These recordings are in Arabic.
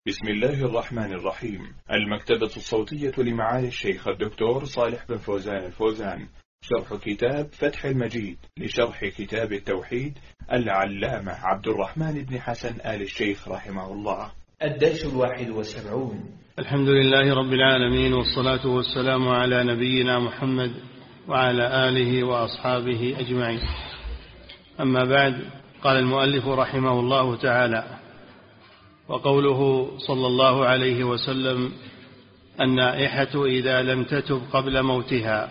بسم الله الرحمن الرحيم. المكتبة الصوتية لمعالي الشيخ الدكتور صالح بن فوزان الفوزان، شرح كتاب فتح المجيد لشرح كتاب التوحيد العلامة عبد الرحمن بن حسن آل الشيخ رحمه الله. الدرس 71. الحمد لله رب العالمين، والصلاة والسلام على نبينا محمد وعلى آله وأصحابه أجمعين. أما بعد، قال المؤلف رحمه الله تعالى: وقوله صلى الله عليه وسلم: النائحة إذا لم تتب قبل موتها،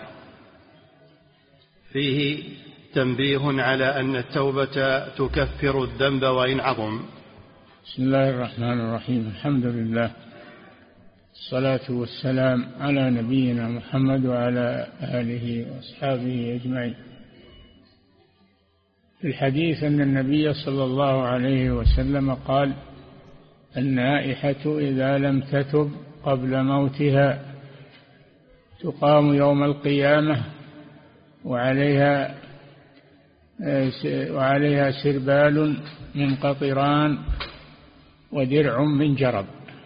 فيه تنبيه على أن التوبة تكفر الذنب وإن عظم. بسم الله الرحمن الرحيم. الحمد لله، الصلاة والسلام على نبينا محمد وعلى آله وأصحابه أجمعين. في الحديث أن النبي صلى الله عليه وسلم قال: النائحة إذا لم تتب قبل موتها تقام يوم القيامة وعليها سربال من قطران ودرع من جرب.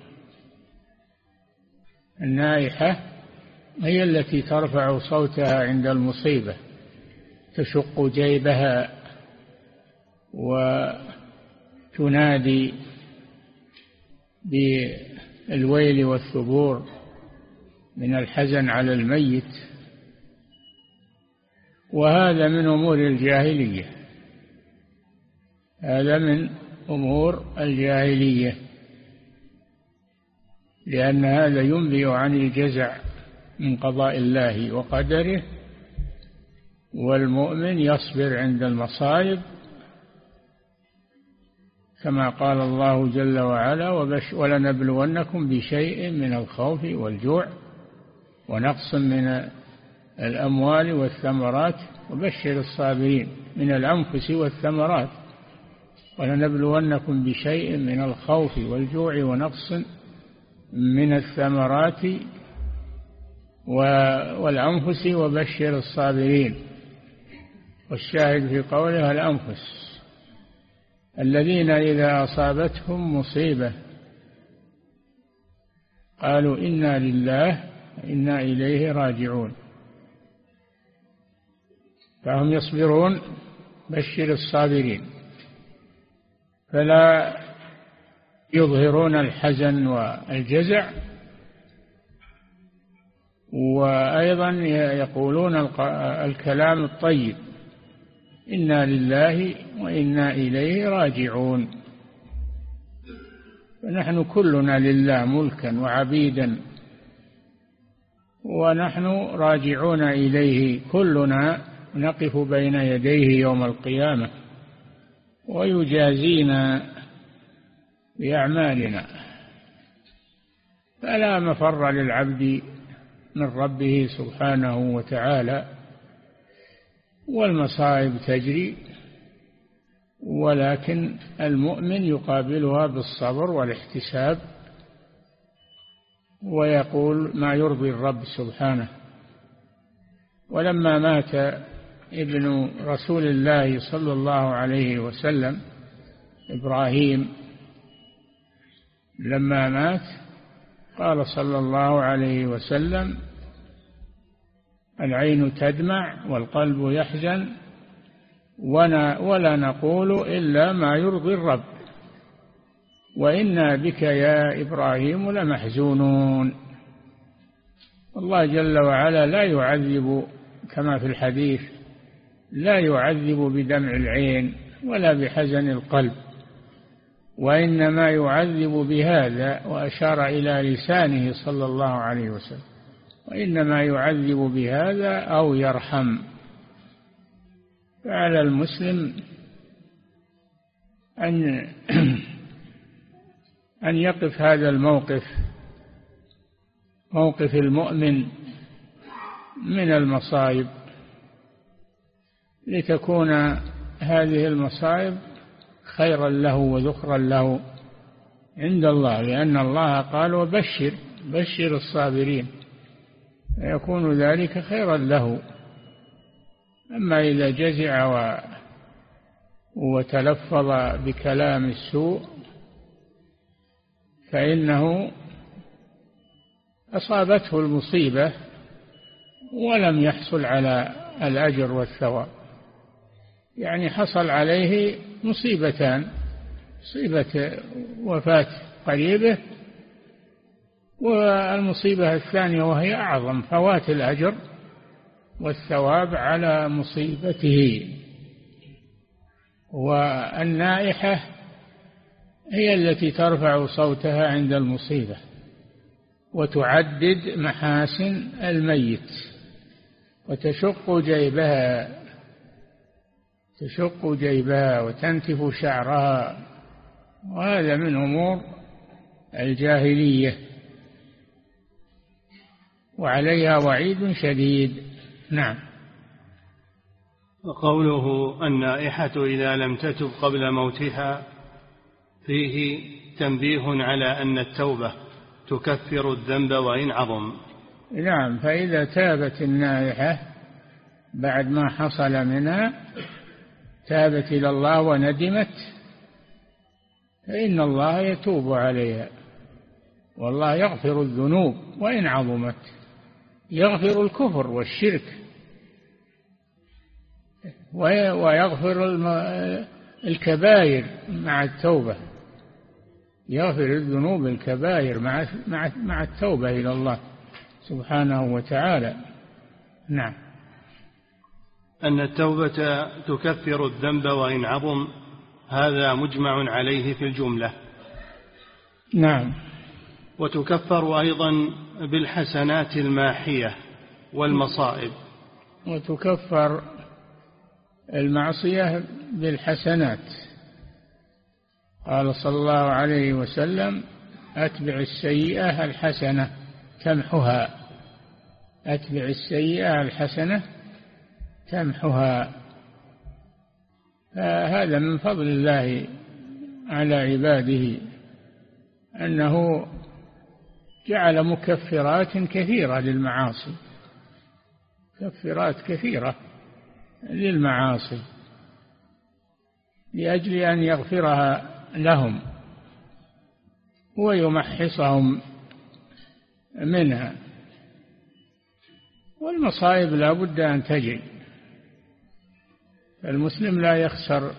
النائحة هي التي ترفع صوتها عند المصيبة، تشق جيبها وتنادي بالويل والثبور من الحزن على الميت، وهذا من أمور الجاهلية، هذا من أمور الجاهلية، لأن هذا ينبئ عن الجزع من قضاء الله وقدره، والمؤمن يصبر عند المصائب كما قال الله جل وعلا: ولنبلونكم بشيء من الخوف والجوع ونقص من الأموال والثمرات وبشر الصابرين. من الأنفس والثمرات، ولنبلونكم بشيء من الخوف والجوع ونقص من الثمرات والأنفس وبشر الصابرين. والشاهد في قولها الأنفس، الذين إذا أصابتهم مصيبة قالوا إنا لله وإنا إليه راجعون، فهم يصبرون. بشر الصابرين، فلا يظهرون الحزن والجزع، وأيضا يقولون الكلام الطيب: إنا لله وإنا إليه راجعون. فنحن كلنا لله ملكا وعبيدا، ونحن راجعون إليه، كلنا نقف بين يديه يوم القيامة ويجازينا بأعمالنا، فلا مفر للعبد من ربه سبحانه وتعالى، والمصائب تجري، ولكن المؤمن يقابلها بالصبر والاحتساب ويقول ما يرضي الرب سبحانه. ولما مات ابن رسول الله صلى الله عليه وسلم إبراهيم، لما مات قال صلى الله عليه وسلم: العين تدمع والقلب يحزن ولا نقول إلا ما يرضي الرب، وإنا بك يا إبراهيم لمحزونون. الله جل وعلا لا يعذب كما في الحديث، لا يعذب بدمع العين ولا بحزن القلب، وإنما يعذب بهذا، وأشار إلى لسانه صلى الله عليه وسلم، وإنما يعذب بهذا أو يرحم. فعلى المسلم أن يقف هذا الموقف، موقف المؤمن من المصائب، لتكون هذه المصائب خيرا له وذخرا له عند الله، لأن الله قال: بشر الصابرين، فيكون ذلك خيرا له. أما إذا جزع وتلفظ بكلام السوء فإنه أصابته المصيبة ولم يحصل على الأجر والثواب، يعني حصل عليه مصيبتان: مصيبة وفاة قريبه، والمصيبة الثانية وهي أعظم، فوات الأجر والثواب على مصيبته. والنائحة هي التي ترفع صوتها عند المصيبة وتعدد محاسن الميت وتشق جيبها وتنتف شعرها، وهذا من أمور الجاهلية وعليها وعيد شديد. نعم. وقوله النائحة إذا لم تتب قبل موتها فيه تنبيه على أن التوبة تكفر الذنب وإن عظم. نعم، فإذا تابت النائحة بعد ما حصل منها، تابت إلى الله وندمت، فإن الله يتوب عليها، والله يغفر الذنوب وإن عظمت، يغفر الكفر والشرك، ويغفر الكبائر مع التوبة، يغفر الذنوب الكبائر مع التوبة إلى الله سبحانه وتعالى. نعم. أن التوبة تكفر الذنب وإن عظم، هذا مجمع عليه في الجملة. نعم. وتكفر أيضا بالحسنات الماحية والمصائب. وتكفر المعصية بالحسنات. قال صلى الله عليه وسلم: أتبع السيئة الحسنة تمحها. أتبع السيئة الحسنة تمحها. فهذا من فضل الله على عباده، أنه جعل مكفرات كثيرة للمعاصي، مكفرات كثيرة للمعاصي، لأجل أن يغفرها لهم ويمحصهم منها. والمصائب لا بد أن تجي، فالمسلم لا يخسر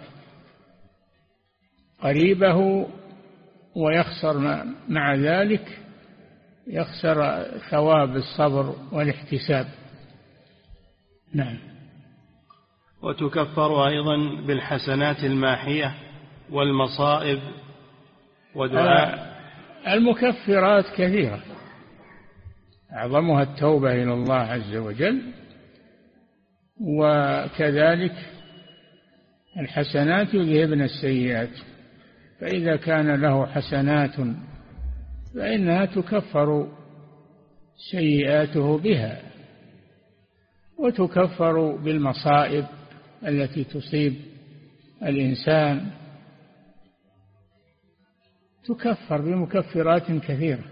قريبه ويخسر مع ذلك يخسر ثواب الصبر والاحتساب. نعم. وتكفر أيضا بالحسنات الماحية والمصائب ودعاء. المكفرات كثيرة، أعظمها التوبة إلى الله عز وجل، وكذلك الحسنات يذهبن السيئات، فإذا كان له حسنات فإنها تكفر سيئاته بها. وتكفر بالمصائب التي تصيب الإنسان، تكفر بمكفرات كثيرة.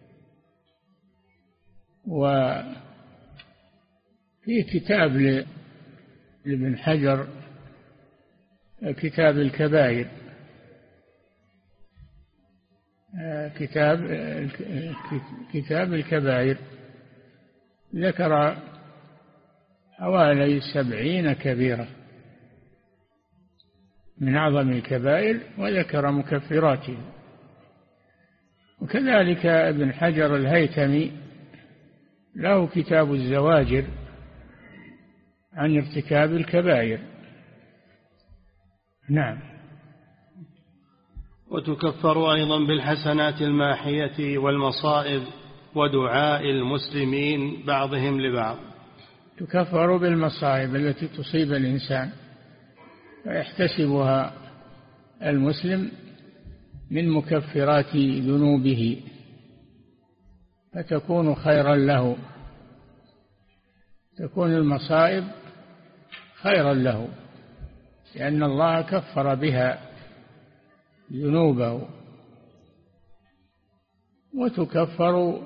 وفي كتاب لابن حجر، كتاب الكبائر، كتاب الكبائر، ذكر حوالي 70 كبيرة من أعظم الكبائر، وذكر مكفراته. وكذلك ابن حجر الهيثمي له كتاب الزواجر عن ارتكاب الكبائر. نعم. وتكفر أيضا بالحسنات الماحية والمصائب ودعاء المسلمين بعضهم لبعض. تكفر بالمصائب التي تصيب الإنسان ويحتسبها المسلم من مكفرات ذنوبه، فتكون خيرا له، تكون المصائب خيرا له، لأن الله كفر بها ذنوبه. وتكفر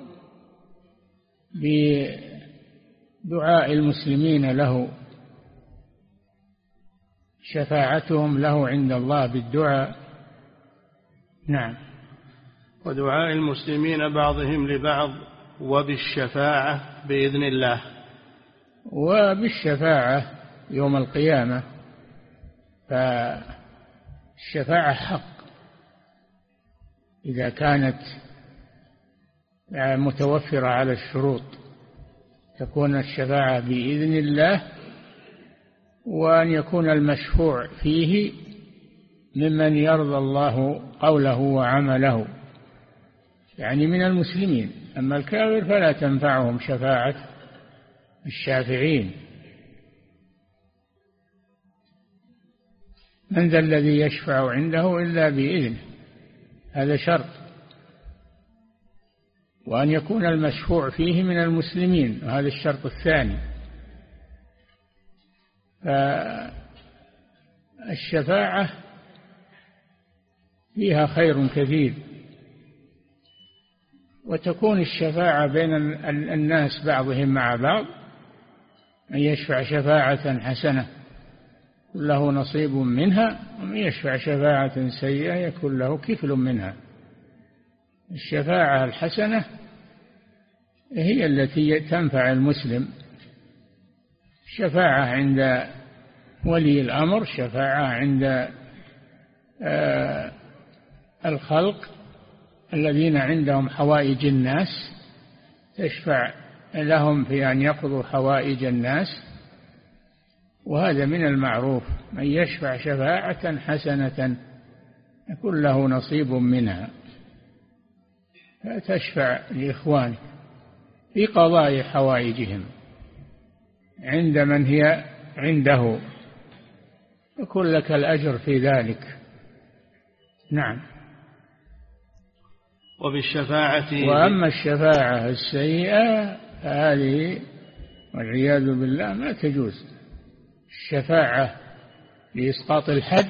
بدعاء المسلمين له، شفاعتهم له عند الله بالدعاء. نعم. ودعاء المسلمين بعضهم لبعض وبالشفاعة بإذن الله. وبالشفاعة يوم القيامة، فالشفاعة حق إذا كانت متوفرة على الشروط، تكون الشفاعة بإذن الله، وأن يكون المشفوع فيه ممن يرضى الله قوله وعمله، يعني من المسلمين. أما الكافر فلا تنفعهم شفاعة الشافعين. من ذا الذي يشفع عنده إلا بإذنه، هذا شرط، وأن يكون المشفوع فيه من المسلمين، وهذا الشرط الثاني. فالشفاعة فيها خير كثير، وتكون الشفاعة بين الناس بعضهم مع بعض، من يشفع شفاعة حسنة يكون له نصيب منها، ومن يشفع شفاعة سيئة يكون له كفل منها. الشفاعة الحسنة هي التي تنفع المسلم، شفاعة عند ولي الأمر، شفاعة عند الخلق الذين عندهم حوائج الناس، تشفع لهم في أن يقضوا حوائج الناس، وهذا من المعروف. من يشفع شفاعة حسنة يكون له نصيب منها، فتشفع لإخوانه في قضاء حوائجهم عند من هي عنده، يكون لك الأجر في ذلك. نعم. وبالشفاعة. وأما الشفاعة السيئة فهذه والعياذ بالله ما تجوز. الشفاعة لإسقاط الحد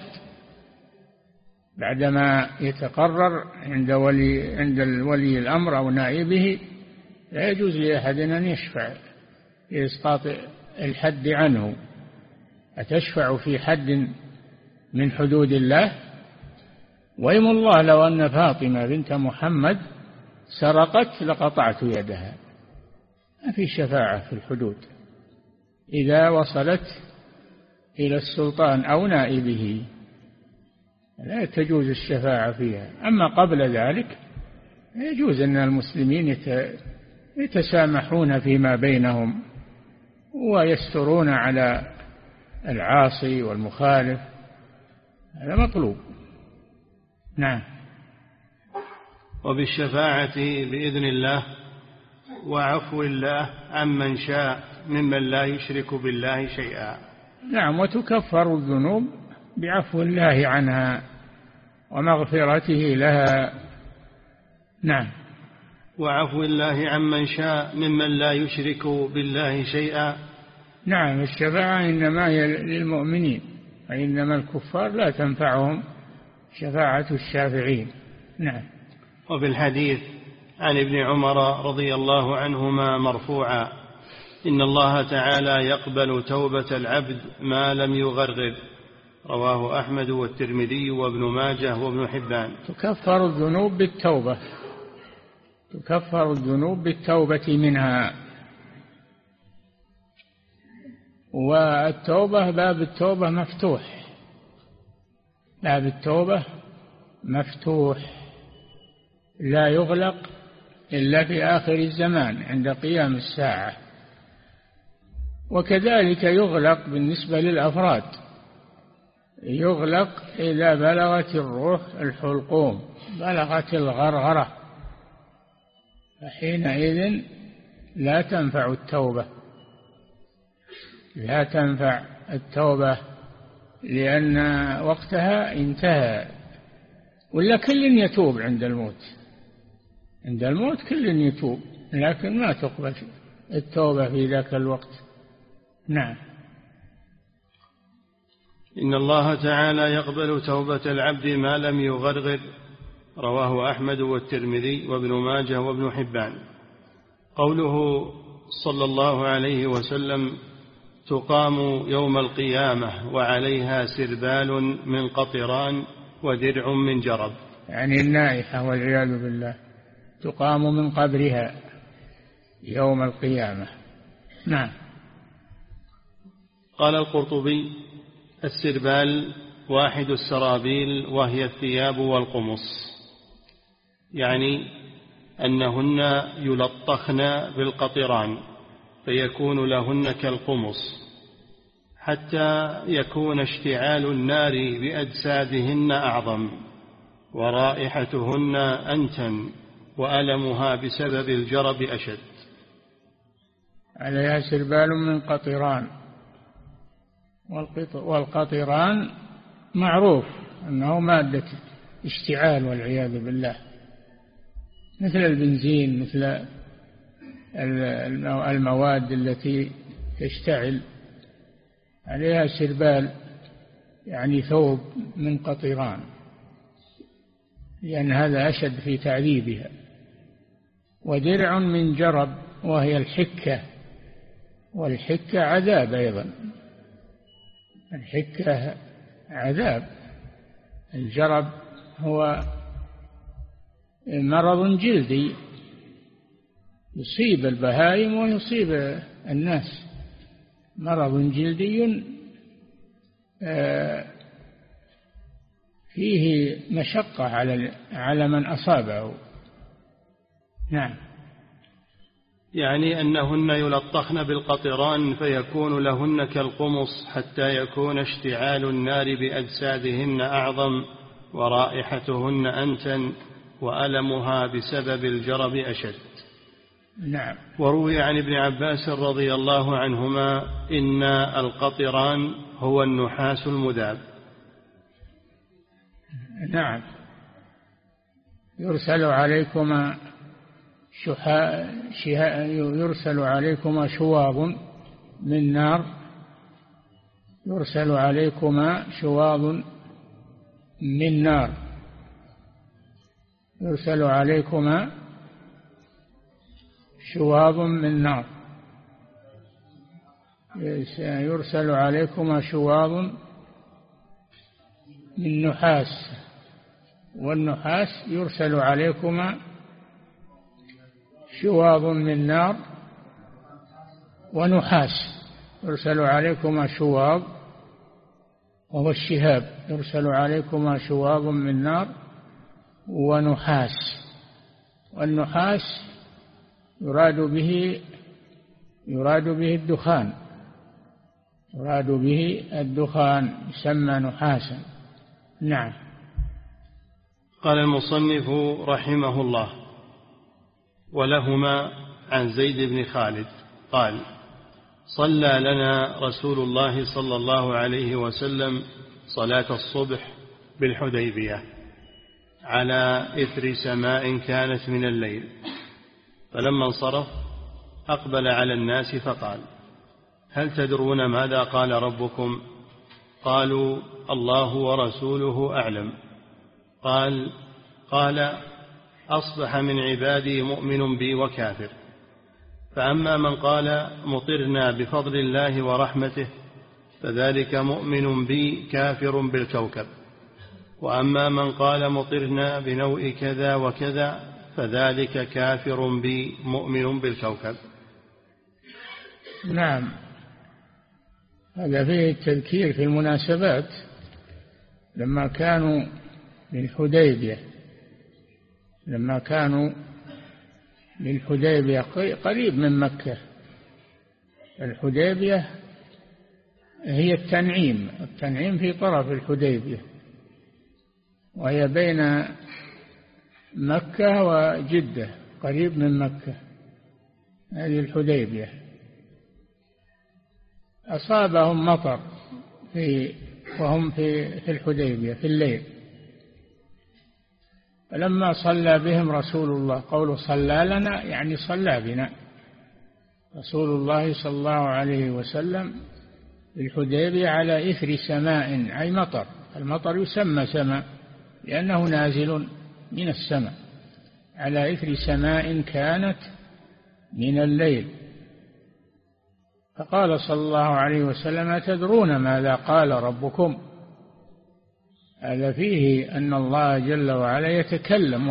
بعدما يتقرر عند ولي الأمر أو نائبه، لا يجوز لأحد أن يشفع لإسقاط الحد عنه. أتشفع في حد من حدود الله؟ ويم الله لو أن فاطمة بنت محمد سرقت لقطعت يدها. ما في شفاعة في الحدود إذا وصلت إلى السلطان أو نائبه، لا تجوز الشفاعة فيها. أما قبل ذلك يجوز أن المسلمين يتسامحون فيما بينهم ويسترون على العاصي والمخالف، هذا مطلوب. نعم. وبالشفاعة بإذن الله وعفو الله عمن شاء ممن لا يشرك بالله شيئا. نعم. وتكفر الذنوب بعفو الله عنها ومغفرته لها. نعم. وعفو الله عمن شاء ممن لا يشرك بالله شيئا. نعم. الشفاعة إنما هي للمؤمنين، وإنما الكفار لا تنفعهم شفاعة الشافعين. نعم. وبالحديث عن ابن عمر رضي الله عنهما مرفوعا: إن الله تعالى يقبل توبة العبد ما لم يغرغر. رواه أحمد والترمذي وابن ماجه وابن حبان. تكفر الذنوب بالتوبة، تكفر الذنوب بالتوبة منها. والتوبة باب التوبة مفتوح، باب التوبة مفتوح لا يغلق إلا في آخر الزمان عند قيام الساعة. وكذلك يغلق بالنسبة للأفراد، يغلق إذا بلغت الروح الحلقوم، بلغت الغرغرة، فحينئذ لا تنفع التوبة، لا تنفع التوبة لأن وقتها انتهى. ولا كل يتوب عند الموت، عند الموت كل يتوب، لكن ما تقبل التوبة في ذاك الوقت. نعم. إن الله تعالى يقبل توبة العبد ما لم يغرغر. رواه أحمد والترمذي وابن ماجه وابن حبان. قوله صلى الله عليه وسلم: تقام يوم القيامة وعليها سربال من قطران ودرع من جرب. يعني النائحة والعياذ بالله، تقام من قبرها يوم القيامة. نعم. قال القرطبي: السربال واحد السرابيل، وهي الثياب والقمص، يعني أنهن يلطخن بالقطران فيكون لهن كالقمص، حتى يكون اشتعال النار بأجسادهن أعظم، ورائحتهن أنتن، وألمها بسبب الجرب أشد. عليها سربال من قطران، والقطران معروف أنه مادة اشتعال والعياذ بالله، مثل البنزين، مثل المواد التي تشتعل. عليها سربال يعني ثوب من قطران، لأن هذا أشد في تعذيبها. ودرع من جرب، وهي الحكة، والحكة عذاب أيضا، الحكة عذاب. الجرب هو مرض جلدي يصيب البهائم ويصيب الناس، مرض جلدي فيه مشقة على من أصابه. نعم. يعني أنهن يلطخن بالقطران فيكون لهن كالقمص، حتى يكون اشتعال النار بأجسادهن أعظم، ورائحتهن أنتن، وألمها بسبب الجرب أشد. نعم. وروي عن ابن عباس رضي الله عنهما: إن القطران هو النحاس المذاب. نعم. يرسل عليكما شواظ من نار، يرسل عليكما شواظ من نار، يرسل عليكما شواظ من نار، يرسل عليكما شواظ من نحاس، والنحاس يرسل عليكما شواظ من نار ونحاس، يرسل عليكما شواظ وهو الشهاب، يرسل عليكما شواظ من نار ونحاس. والنحاس يراد به الدخان، يراد به الدخان، يسمى نحاسا. نعم. قال المصنف رحمه الله: ولهما عن زيد بن خالد قال: صلى لنا رسول الله صلى الله عليه وسلم صلاة الصبح بالحديبية على إثر سماء كانت من الليل، فلما انصرف أقبل على الناس فقال: هل تدرون ماذا قال ربكم؟ قالوا: الله ورسوله أعلم. قال: أصبح من عبادي مؤمن بي وكافر، فأما من قال مطرنا بفضل الله ورحمته فذلك مؤمن بي كافر بالكوكب، وأما من قال مطرنا بنوء كذا وكذا فذلك كافر بي مؤمن بالكوكب. نعم. هذا فيه التذكير في المناسبات. لما كانوا بالحديبية قريب من مكة. الحديبية هي التنعيم في طرف الحديبية، وهي بين مكة وجدة، قريب من مكة. هذه الحديبية. أصابهم مطر وهم في الحديبية في الليل، فلما صلى بهم رسول الله، قوله صلى لنا يعني صلى بنا رسول الله صلى الله عليه وسلم بالحديبية على إثر سماء، أي مطر. المطر يسمى سماء لأنه نازل من السماء، على إثر سماء كانت من الليل. فقال صلى الله عليه وسلم: أتدرون ماذا قال ربكم؟ هذا فيه أن الله جل وعلا يتكلم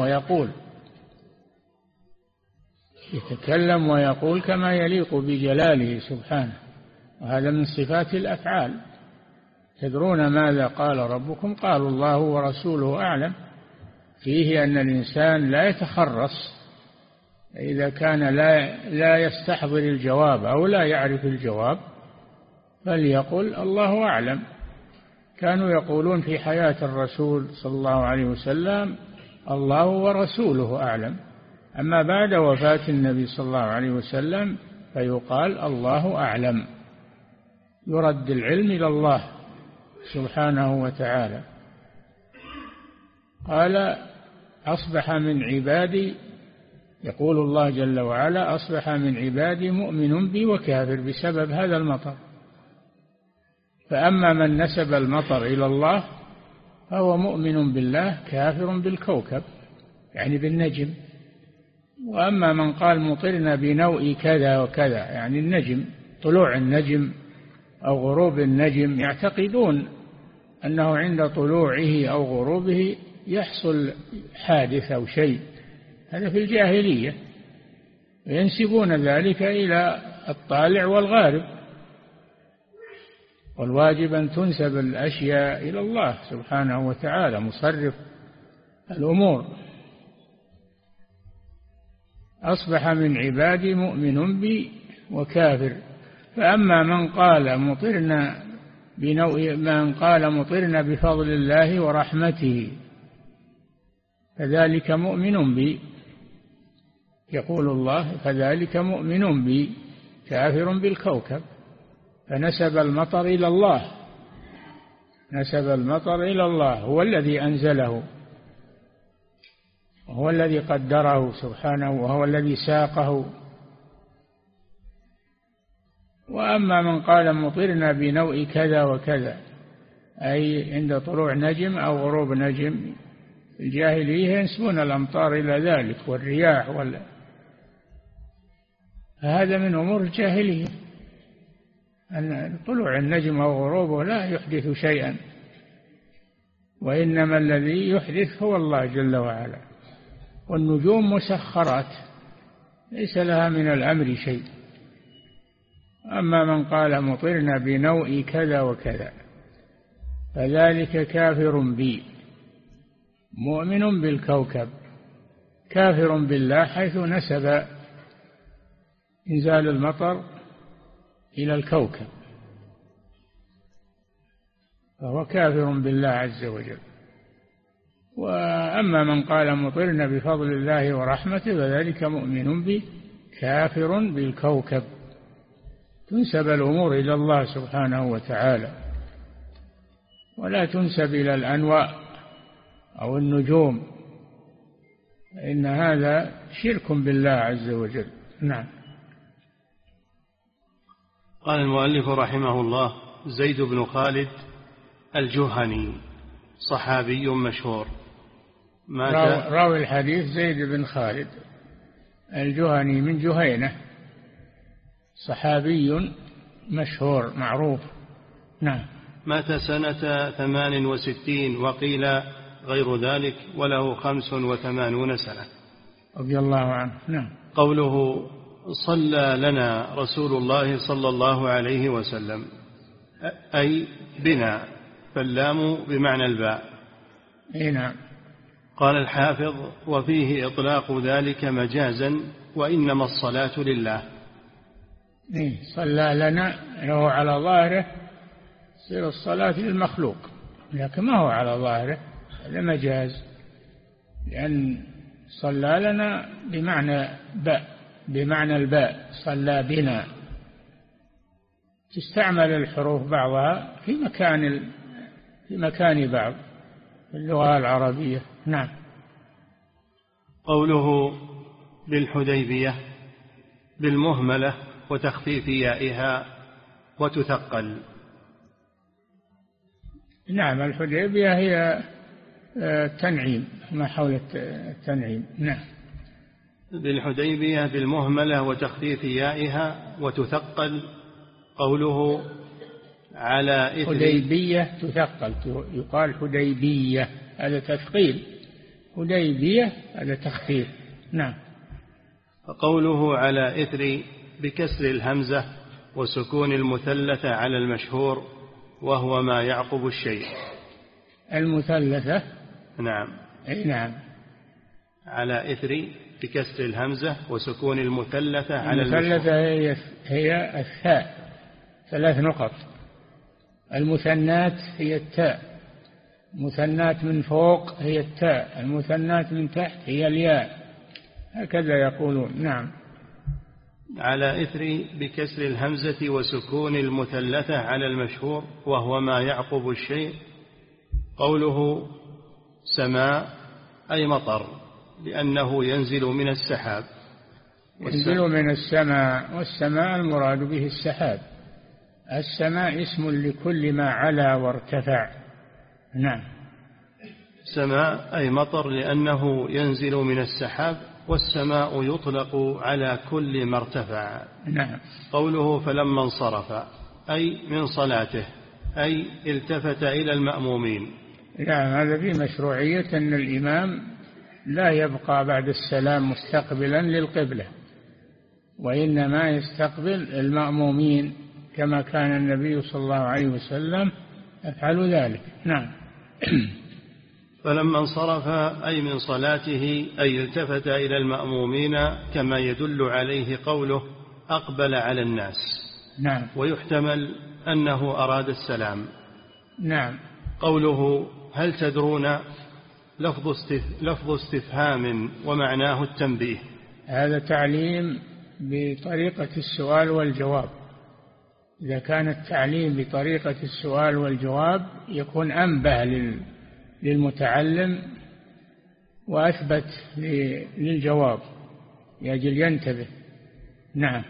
ويقول كما يليق بجلاله سبحانه، وهذا من صفات الأفعال. تدرون ماذا قال ربكم؟ قالوا الله ورسوله أعلم. فيه أن الإنسان لا يتخرص إذا كان لا يستحضر الجواب أو لا يعرف الجواب، فليقل الله أعلم. كانوا يقولون في حياة الرسول صلى الله عليه وسلم الله ورسوله أعلم، أما بعد وفاة النبي صلى الله عليه وسلم فيقال الله أعلم، يرد العلم إلى الله سبحانه وتعالى. قال أصبح من عبادي، يقول الله جل وعلا أصبح من عبادي مؤمن بي وكافر بسبب هذا المطر. فأما من نسب المطر إلى الله فهو مؤمن بالله كافر بالكوكب يعني بالنجم. وأما من قال مطرنا بنوء كذا وكذا يعني النجم، طلوع النجم أو غروب النجم، يعتقدون أنه عند طلوعه أو غروبه يحصل حادث أو شيء، هذا في الجاهلية، وينسبون ذلك إلى الطالع والغارب. والواجب أن تنسب الأشياء إلى الله سبحانه وتعالى مصرف الأمور. أصبح من عبادي مؤمن بي وكافر. فأما من قال مطرنا بفضل الله ورحمته فذلك مؤمن بي، يقول الله فذلك مؤمن بي كافر بالكوكب. فنسب المطر إلى الله، نسب المطر إلى الله، هو الذي أنزله وهو الذي قدره سبحانه وهو الذي ساقه. وأما من قال مطرنا بنوء كذا وكذا أي عند طلوع نجم أو غروب نجم، الجاهلية ينسبون الأمطار إلى ذلك والرياح هذا من أمور الجاهلية، أن طلوع النجم أو غروبه لا يحدث شيئا، وإنما الذي يحدث هو الله جل وعلا. والنجوم مسخرات ليس لها من الأمر شيء. أما من قال مطرنا بنوء كذا وكذا فذلك كافر بي مؤمن بالكوكب، كافر بالله حيث نسب إنزال المطر إلى الكوكب، فهو كافر بالله عز وجل. وأما من قال مطرنا بفضل الله ورحمته فذلك مؤمن به كافر بالكوكب. تنسب الأمور إلى الله سبحانه وتعالى ولا تنسب إلى الأنواء أو النجوم، إن هذا شرك بالله عز وجل. نعم. قال المؤلف رحمه الله: زيد بن خالد الجهني صحابي مشهور، راوي الحديث زيد بن خالد الجهني من جهينة، صحابي مشهور معروف. نعم. مات سنة 68 وقيل غير ذلك، وله 85 سنة رضي الله عنه. نعم. قوله صلى لنا رسول الله صلى الله عليه وسلم أي بنا، فاللام بمعنى الباء. نعم. قال الحافظ: وفيه إطلاق ذلك مجازا، وإنما الصلاة لله. صلى لنا هو على ظاهره تصير الصلاة للمخلوق، لكن ما هو على ظاهره، هذا مجاز، لأن صلى لنا بمعنى الباء، صلى بنا، تستعمل الحروف بعضها في مكان بعض في اللغة العربية. نعم. قوله بالحديبية بالمهملة وتخفيف يائها وتثقل. نعم. الحديبية هي التنعيم، ما حول التنعيم. نعم. بالحديبية بالمهملة وتخفيف يائها وتثقل. قوله على إثر حديبية تثقل، يقال حديبية هذا تثقيل، حديبية هذا تخفيف. نعم. قوله على إثر بكسر الهمزة وسكون المثلثة على المشهور وهو ما يعقب الشيء. المثلثة نعم. أي نعم. على إثر بكسر الهمزة وسكون المثلثة على المثلثة هي الثاء 3 نقط، المثنات هي التاء، المثنات من فوق هي التاء، المثنات من تحت هي الياء، هكذا يقولون. نعم. على إثر بكسر الهمزة وسكون المثلثة على المشهور وهو ما يعقب الشيء. قوله سماء أي مطر، لأنه ينزل من السحاب. ينزل من السماء، والسماء المراد به السحاب. السماء اسم لكل ما علا وارتفع. نعم. سماء أي مطر لأنه ينزل من السحاب، والسماء يطلق على كل ما ارتفع. نعم. قوله فلما انصرف أي من صلاته، أي التفت إلى المأمومين. نعم. هذا في مشروعية أن الإمام لا يبقى بعد السلام مستقبلا للقبلة، وإنما يستقبل المأمومين كما كان النبي صلى الله عليه وسلم يفعل ذلك. نعم. فلما انصرف أي من صلاته، أي التفت إلى المأمومين، كما يدل عليه قوله أقبل على الناس. نعم. ويحتمل أنه أراد السلام. نعم. قوله هل تدرون لفظ استفهام ومعناه التنبيه. هذا تعليم بطريقة السؤال والجواب. إذا كان التعليم بطريقة السؤال والجواب يكون أنبه للمتعلم وأثبت للجواب يجل ينتبه. نعم.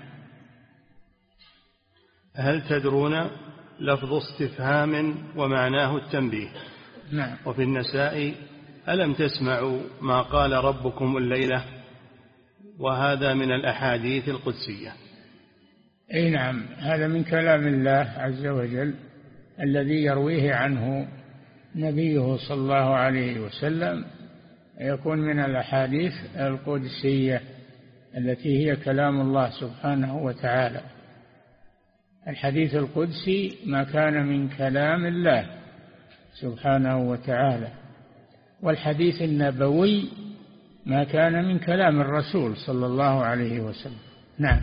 هل تدرون لفظ استفهام ومعناه التنبيه. نعم. وفي النساء ألم تسمعوا ما قال ربكم الليلة، وهذا من الأحاديث القدسية. أي نعم. هذا من كلام الله عز وجل الذي يرويه عنه نبيه صلى الله عليه وسلم، يكون من الأحاديث القدسية التي هي كلام الله سبحانه وتعالى. الحديث القدسي ما كان من كلام الله سبحانه وتعالى، والحديث النبوي ما كان من كلام الرسول صلى الله عليه وسلم. نعم.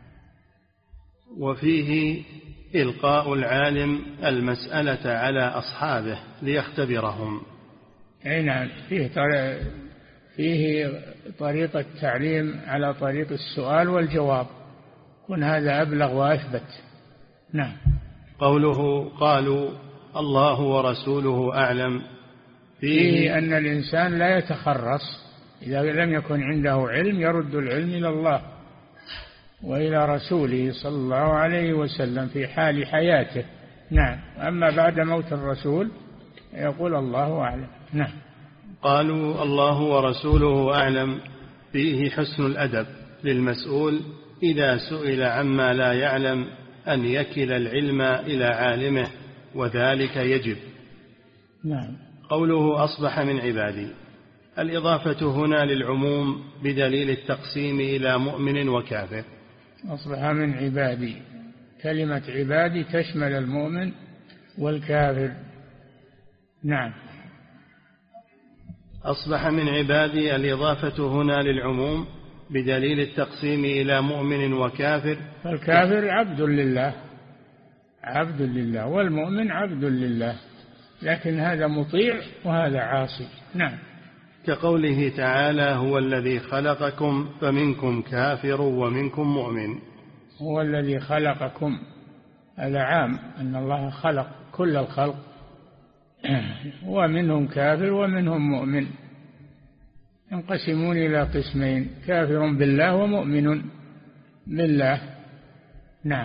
وفيه إلقاء العالم المسألة على أصحابه ليختبرهم. أي نعم. فيه طريقة تعليم على طريق السؤال والجواب، كن هذا أبلغ وأثبت. نعم. قوله قالوا الله ورسوله أعلم، فيه أن الإنسان لا يتخرص، إذا لم يكن عنده علم يرد العلم إلى الله وإلى رسوله صلى الله عليه وسلم في حال حياته. نعم. أما بعد موت الرسول يقول الله أعلم. نعم. قالوا الله ورسوله أعلم، فيه حسن الأدب للمسؤول إذا سئل عما لا يعلم أن يكل العلم إلى عالمه، وذلك يجب. نعم. قوله أصبح من عبادي، الإضافة هنا للعموم بدليل التقسيم إلى مؤمن وكافر. أصبح من عبادي، كلمة عبادي تشمل المؤمن والكافر. نعم. أصبح من عبادي، الإضافة هنا للعموم بدليل التقسيم إلى مؤمن وكافر. فالكافر عبد لله، عبد لله، والمؤمن عبد لله، لكن هذا مطيع وهذا عاصي. نعم. كقوله تعالى هو الذي خلقكم فمنكم كافر ومنكم مؤمن. هو الذي خلقكم، هذا عام، أن الله خلق كل الخلق، ومنهم كافر ومنهم مؤمن، ينقسمون إلى قسمين، كافر بالله ومؤمن بالله. نعم.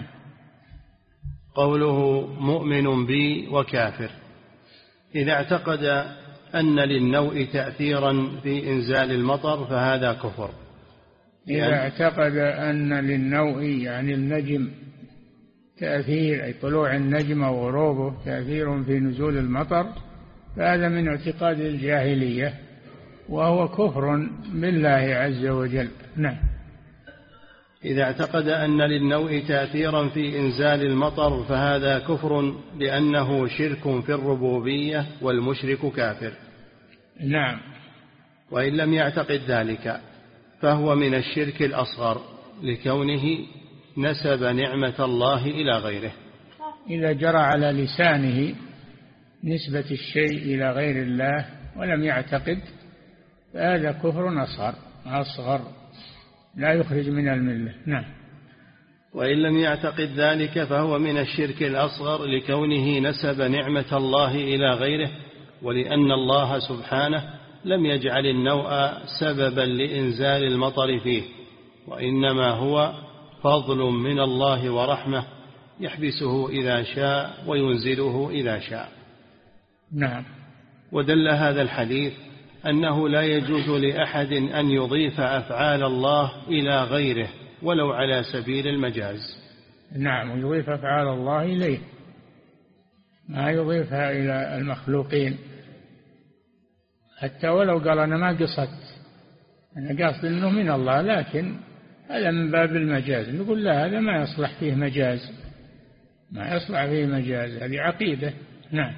قوله مؤمن بي وكافر، إذا اعتقد أن للنوء تأثيرا في إنزال المطر فهذا كفر. إذا اعتقد أن للنوء يعني النجم تأثير، أي طلوع النجم وغروبه تأثير في نزول المطر، فهذا من اعتقاد الجاهلية وهو كفر بالله عز وجل. نعم. إذا اعتقد أن للنوء تأثيرا في إنزال المطر فهذا كفر لأنه شرك في الربوبية والمشرك كافر. نعم. وإن لم يعتقد ذلك فهو من الشرك الأصغر لكونه نسب نعمة الله إلى غيره. إذا جرى على لسانه نسبة الشيء إلى غير الله ولم يعتقد فهذا كفر أصغر لا يخرج من الملة. نعم. وإن لم يعتقد ذلك فهو من الشرك الأصغر لكونه نسب نعمة الله إلى غيره، ولأن الله سبحانه لم يجعل النوء سببا لإنزال المطر فيه، وإنما هو فضل من الله ورحمة يحبسه إذا شاء وينزله إذا شاء. نعم. ودل هذا الحديث أنه لا يجوز لأحد أن يضيف أفعال الله إلى غيره ولو على سبيل المجاز. نعم، يضيف أفعال الله إليه، ما يضيفها إلى المخلوقين، حتى ولو قال أنا ما قصدت، أنا قصد أنه من الله، لكن هذا من باب المجاز، نقول لا، هذا ما يصلح فيه مجاز، ما يصلح فيه مجاز، هذه عقيدة. نعم.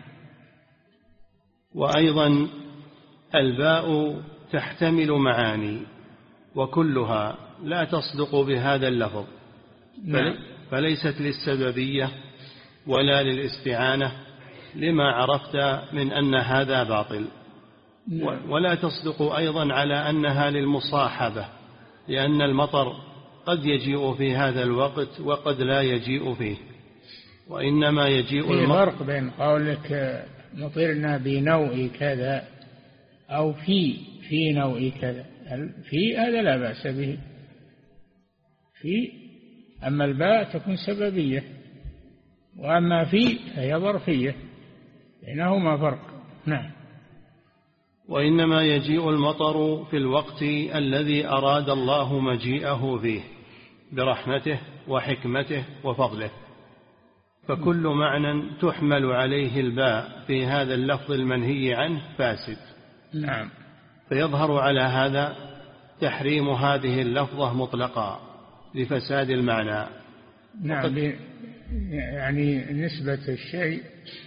وأيضا الباء تحتمل معاني وكلها لا تصدق بهذا اللفظ. نعم. فليست للسببية ولا للاستعانة لما عرفت من أن هذا باطل. نعم. ولا تصدق أيضا على أنها للمصاحبة، لأن المطر قد يجيء في هذا الوقت وقد لا يجيء فيه، وإنما يجيء المطر. فرق بين قولك مطرنا بنوء كذا أو في نوء كذا، في هذا لا بأس به، في، أما الباء تكون سببية، وأما في هي ظرفية، بينهما فرق. نعم. وإنما يجيء المطر في الوقت الذي أراد الله مجيئه فيه برحمته وحكمته وفضله، فكل معنى تحمل عليه الباء في هذا اللفظ المنهي عنه فاسد. نعم. فيظهر على هذا تحريم هذه اللفظة مطلقا لفساد المعنى. نعم، يعني نسبة الشيء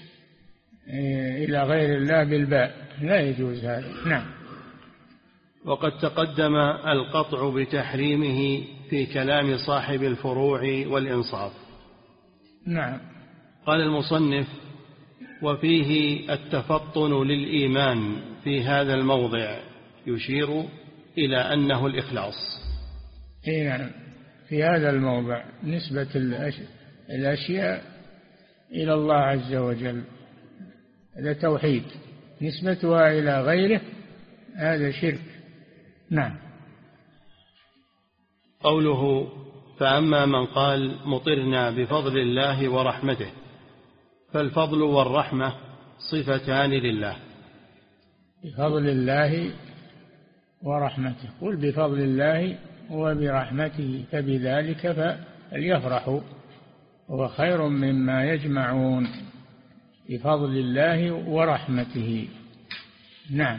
إلى غير الله بالباء لا يجوز هذا. نعم. وقد تقدم القطع بتحريمه في كلام صاحب الفروع والإنصاف. نعم. قال المصنف: وفيه التفطن للإيمان في هذا الموضع يشير إلى أنه الإخلاص. نعم، في هذا الموضع نسبة الأشياء إلى الله عز وجل هذا توحيد، نسبتها إلى غيره هذا شرك. نعم. قوله: فأما من قال مطرنا بفضل الله ورحمته، فالفضل والرحمة صفتان لله. بفضل الله ورحمته، قل بفضل الله وبرحمته فبذلك فليفرحوا هو خير مما يجمعون، بفضل الله ورحمته. نعم.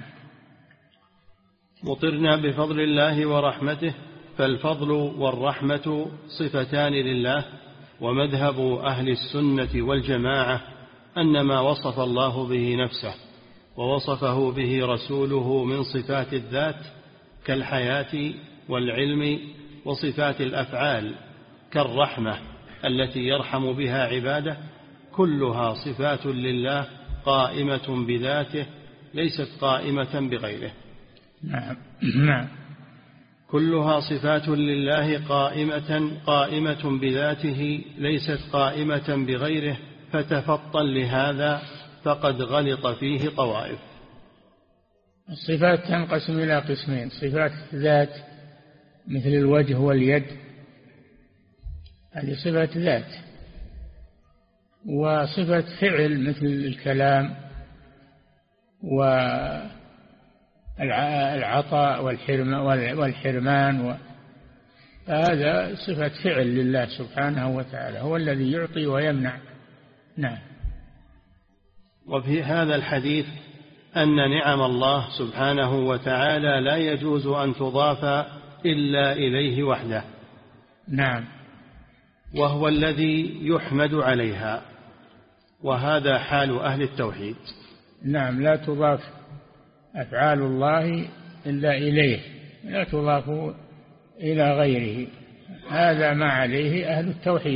مطرنا بفضل الله ورحمته، فالفضل والرحمة صفتان لله. ومذهب أهل السنة والجماعة أن ما وصف الله به نفسه ووصفه به رسوله من صفات الذات كالحياة والعلم وصفات الأفعال كالرحمة التي يرحم بها عباده، كلها صفات لله قائمة بذاته ليست قائمة بغيره. نعم. نعم. كلها صفات لله قائمة بذاته ليست قائمة بغيره، فتفطن لهذا فقد غلط فيه طوائف. الصفات تنقسم إلى قسمين: صفات ذات مثل الوجه واليد، هذه صفة ذات، وصفة فعل مثل الكلام والعطاء والحرمان فهذا صفة فعل لله سبحانه وتعالى، هو الذي يعطي ويمنع. نعم. وفي هذا الحديث أن نعم الله سبحانه وتعالى لا يجوز أن تضاف إلا إليه وحده. نعم. وهو الذي يحمد عليها، وهذا حال أهل التوحيد. نعم، لا تضاف أفعال الله إلا إليه، لا تضاف إلى غيره. هذا ما عليه أهل التوحيد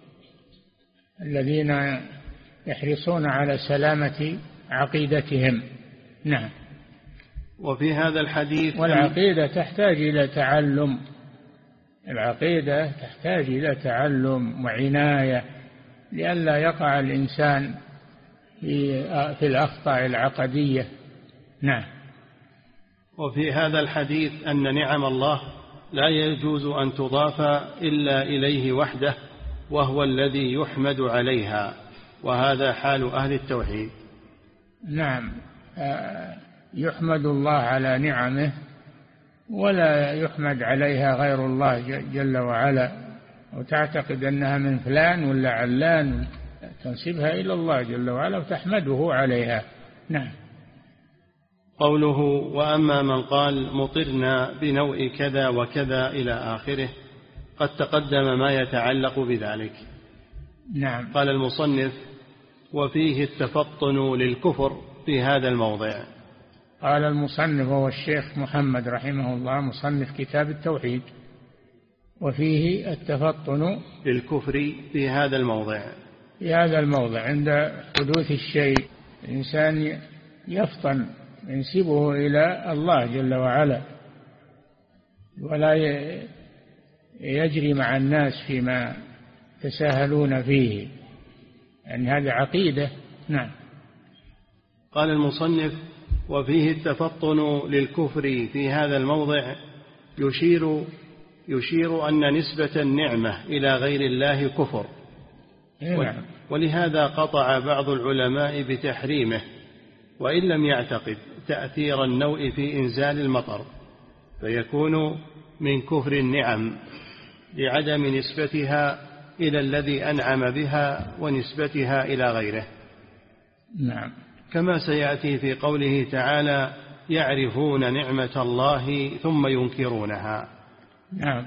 الذين يحرصون على سلامة عقيدتهم. نعم. وفي هذا الحديث والعقيدة تحتاج إلى تعلم، العقيدة تحتاج إلى تعلم وعناية لئلا يقع الإنسان في الأخطاء العقدية. نعم. وفي هذا الحديث أن نعم الله لا يجوز أن تضاف إلا إليه وحده، وهو الذي يحمد عليها، وهذا حال أهل التوحيد. نعم، يحمد الله على نعمه ولا يحمد عليها غير الله جل وعلا، وتعتقد أنها من فلان ولا علان، تنسبها إلى الله جل وعلا وتحمده عليها. نعم. قوله وأما من قال مطرنا بنوء كذا وكذا إلى آخره قد تقدم ما يتعلق بذلك. نعم. قال المصنف وفيه التفطن للكفر في هذا الموضع. قال المصنف وهو الشيخ محمد رحمه الله مصنف كتاب التوحيد، وفيه التفطن للكفر في هذا الموضع. في هذا الموضع عند حدوث الشيء الإنسان يفطن ينسبه إلى الله جل وعلا، ولا يجري مع الناس فيما تساهلون فيه، يعني هذا عقيدة. نعم. قال المصنف وفيه التفطن للكفر في هذا الموضع يشير أن نسبة النعمة إلى غير الله كفر. نعم. ولهذا قطع بعض العلماء بتحريمه، وإن لم يعتقد تأثير النوء في إنزال المطر، فيكون من كفر النعم لعدم نسبتها إلى الذي أنعم بها ونسبتها إلى غيره. نعم. كما سيأتي في قوله تعالى يعرفون نعمة الله ثم ينكرونها. نعم.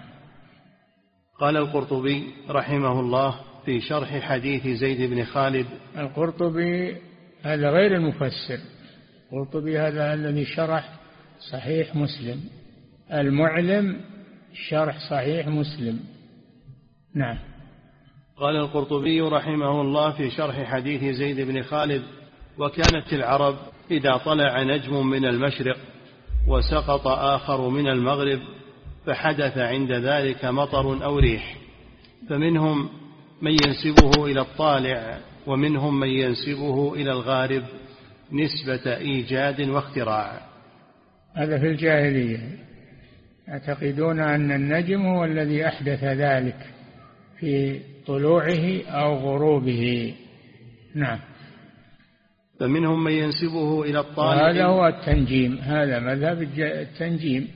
قال القرطبي رحمه الله في شرح حديث زيد بن خالد. القرطبي هذا غير المفسر، القرطبي هذا الذي شرح صحيح مسلم، المعلم شرح صحيح مسلم. نعم. قال القرطبي رحمه الله في شرح حديث زيد بن خالد وكانت العرب إذا طلع نجم من المشرق وسقط آخر من المغرب فحدث عند ذلك مطر أو ريح، فمنهم من ينسبه إلى الطالع ومنهم من ينسبه إلى الغارب نسبة إيجاد واختراع. هذا في الجاهلية يعتقدون أن النجم هو الذي أحدث ذلك في طلوعه أو غروبه. نعم. فمنهم من ينسبه إلى الطالع. هذا هو التنجيم، هذا مذهب التنجيم،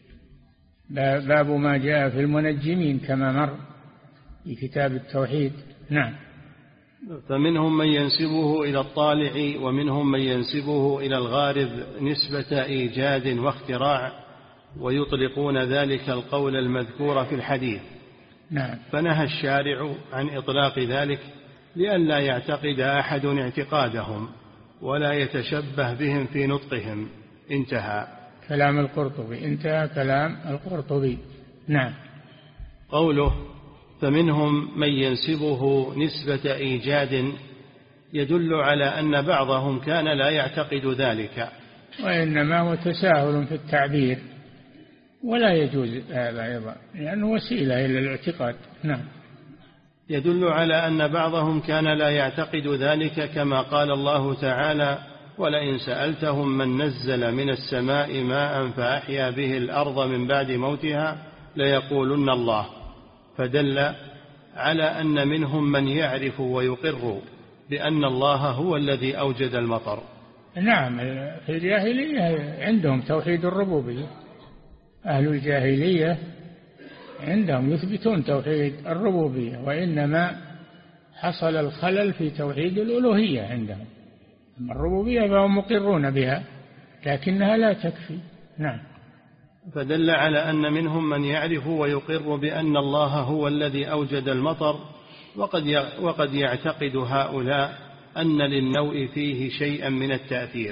باب ما جاء في المنجمين كما مر في كتاب التوحيد. نعم. فمنهم من ينسبه إلى الطالع ومنهم من ينسبه إلى الغارب نسبة إيجاد واختراع، ويطلقون ذلك القول المذكور في الحديث. نعم. فنهى الشارع عن إطلاق ذلك لئلا يعتقد أحد اعتقادهم ولا يتشبه بهم في نطقهم. انتهى كلام القرطبي، انتهى كلام القرطبي. نعم. قوله فمنهم من ينسبه نسبة إيجاد يدل على أن بعضهم كان لا يعتقد ذلك، وإنما هو تساهل في التعبير ولا يجوز هذا أيضا لأنه وسيلة إلى الاعتقاد. نعم. يدل على أن بعضهم كان لا يعتقد ذلك كما قال الله تعالى ولئن سألتهم من نزل من السماء ماء فأحيا به الأرض من بعد موتها ليقولن الله، فدل على أن منهم من يعرف ويقر بأن الله هو الذي أوجد المطر. نعم. في الجاهلية عندهم توحيد الربوبية، أهل الجاهلية عندهم يثبتون توحيد الربوبية، وإنما حصل الخلل في توحيد الألوهية عندهم. أما الربوبية فهم مقرون بها لكنها لا تكفي. نعم. فدل على أن منهم من يعرف ويقر بأن الله هو الذي أوجد المطر، وقد يعتقد هؤلاء أن للنوء فيه شيئا من التأثير.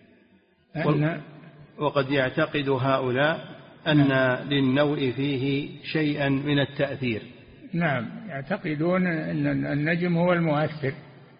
وقد يعتقد هؤلاء أن للنوء فيه شيئا من التأثير. نعم، يعتقدون أن النجم هو المؤثر،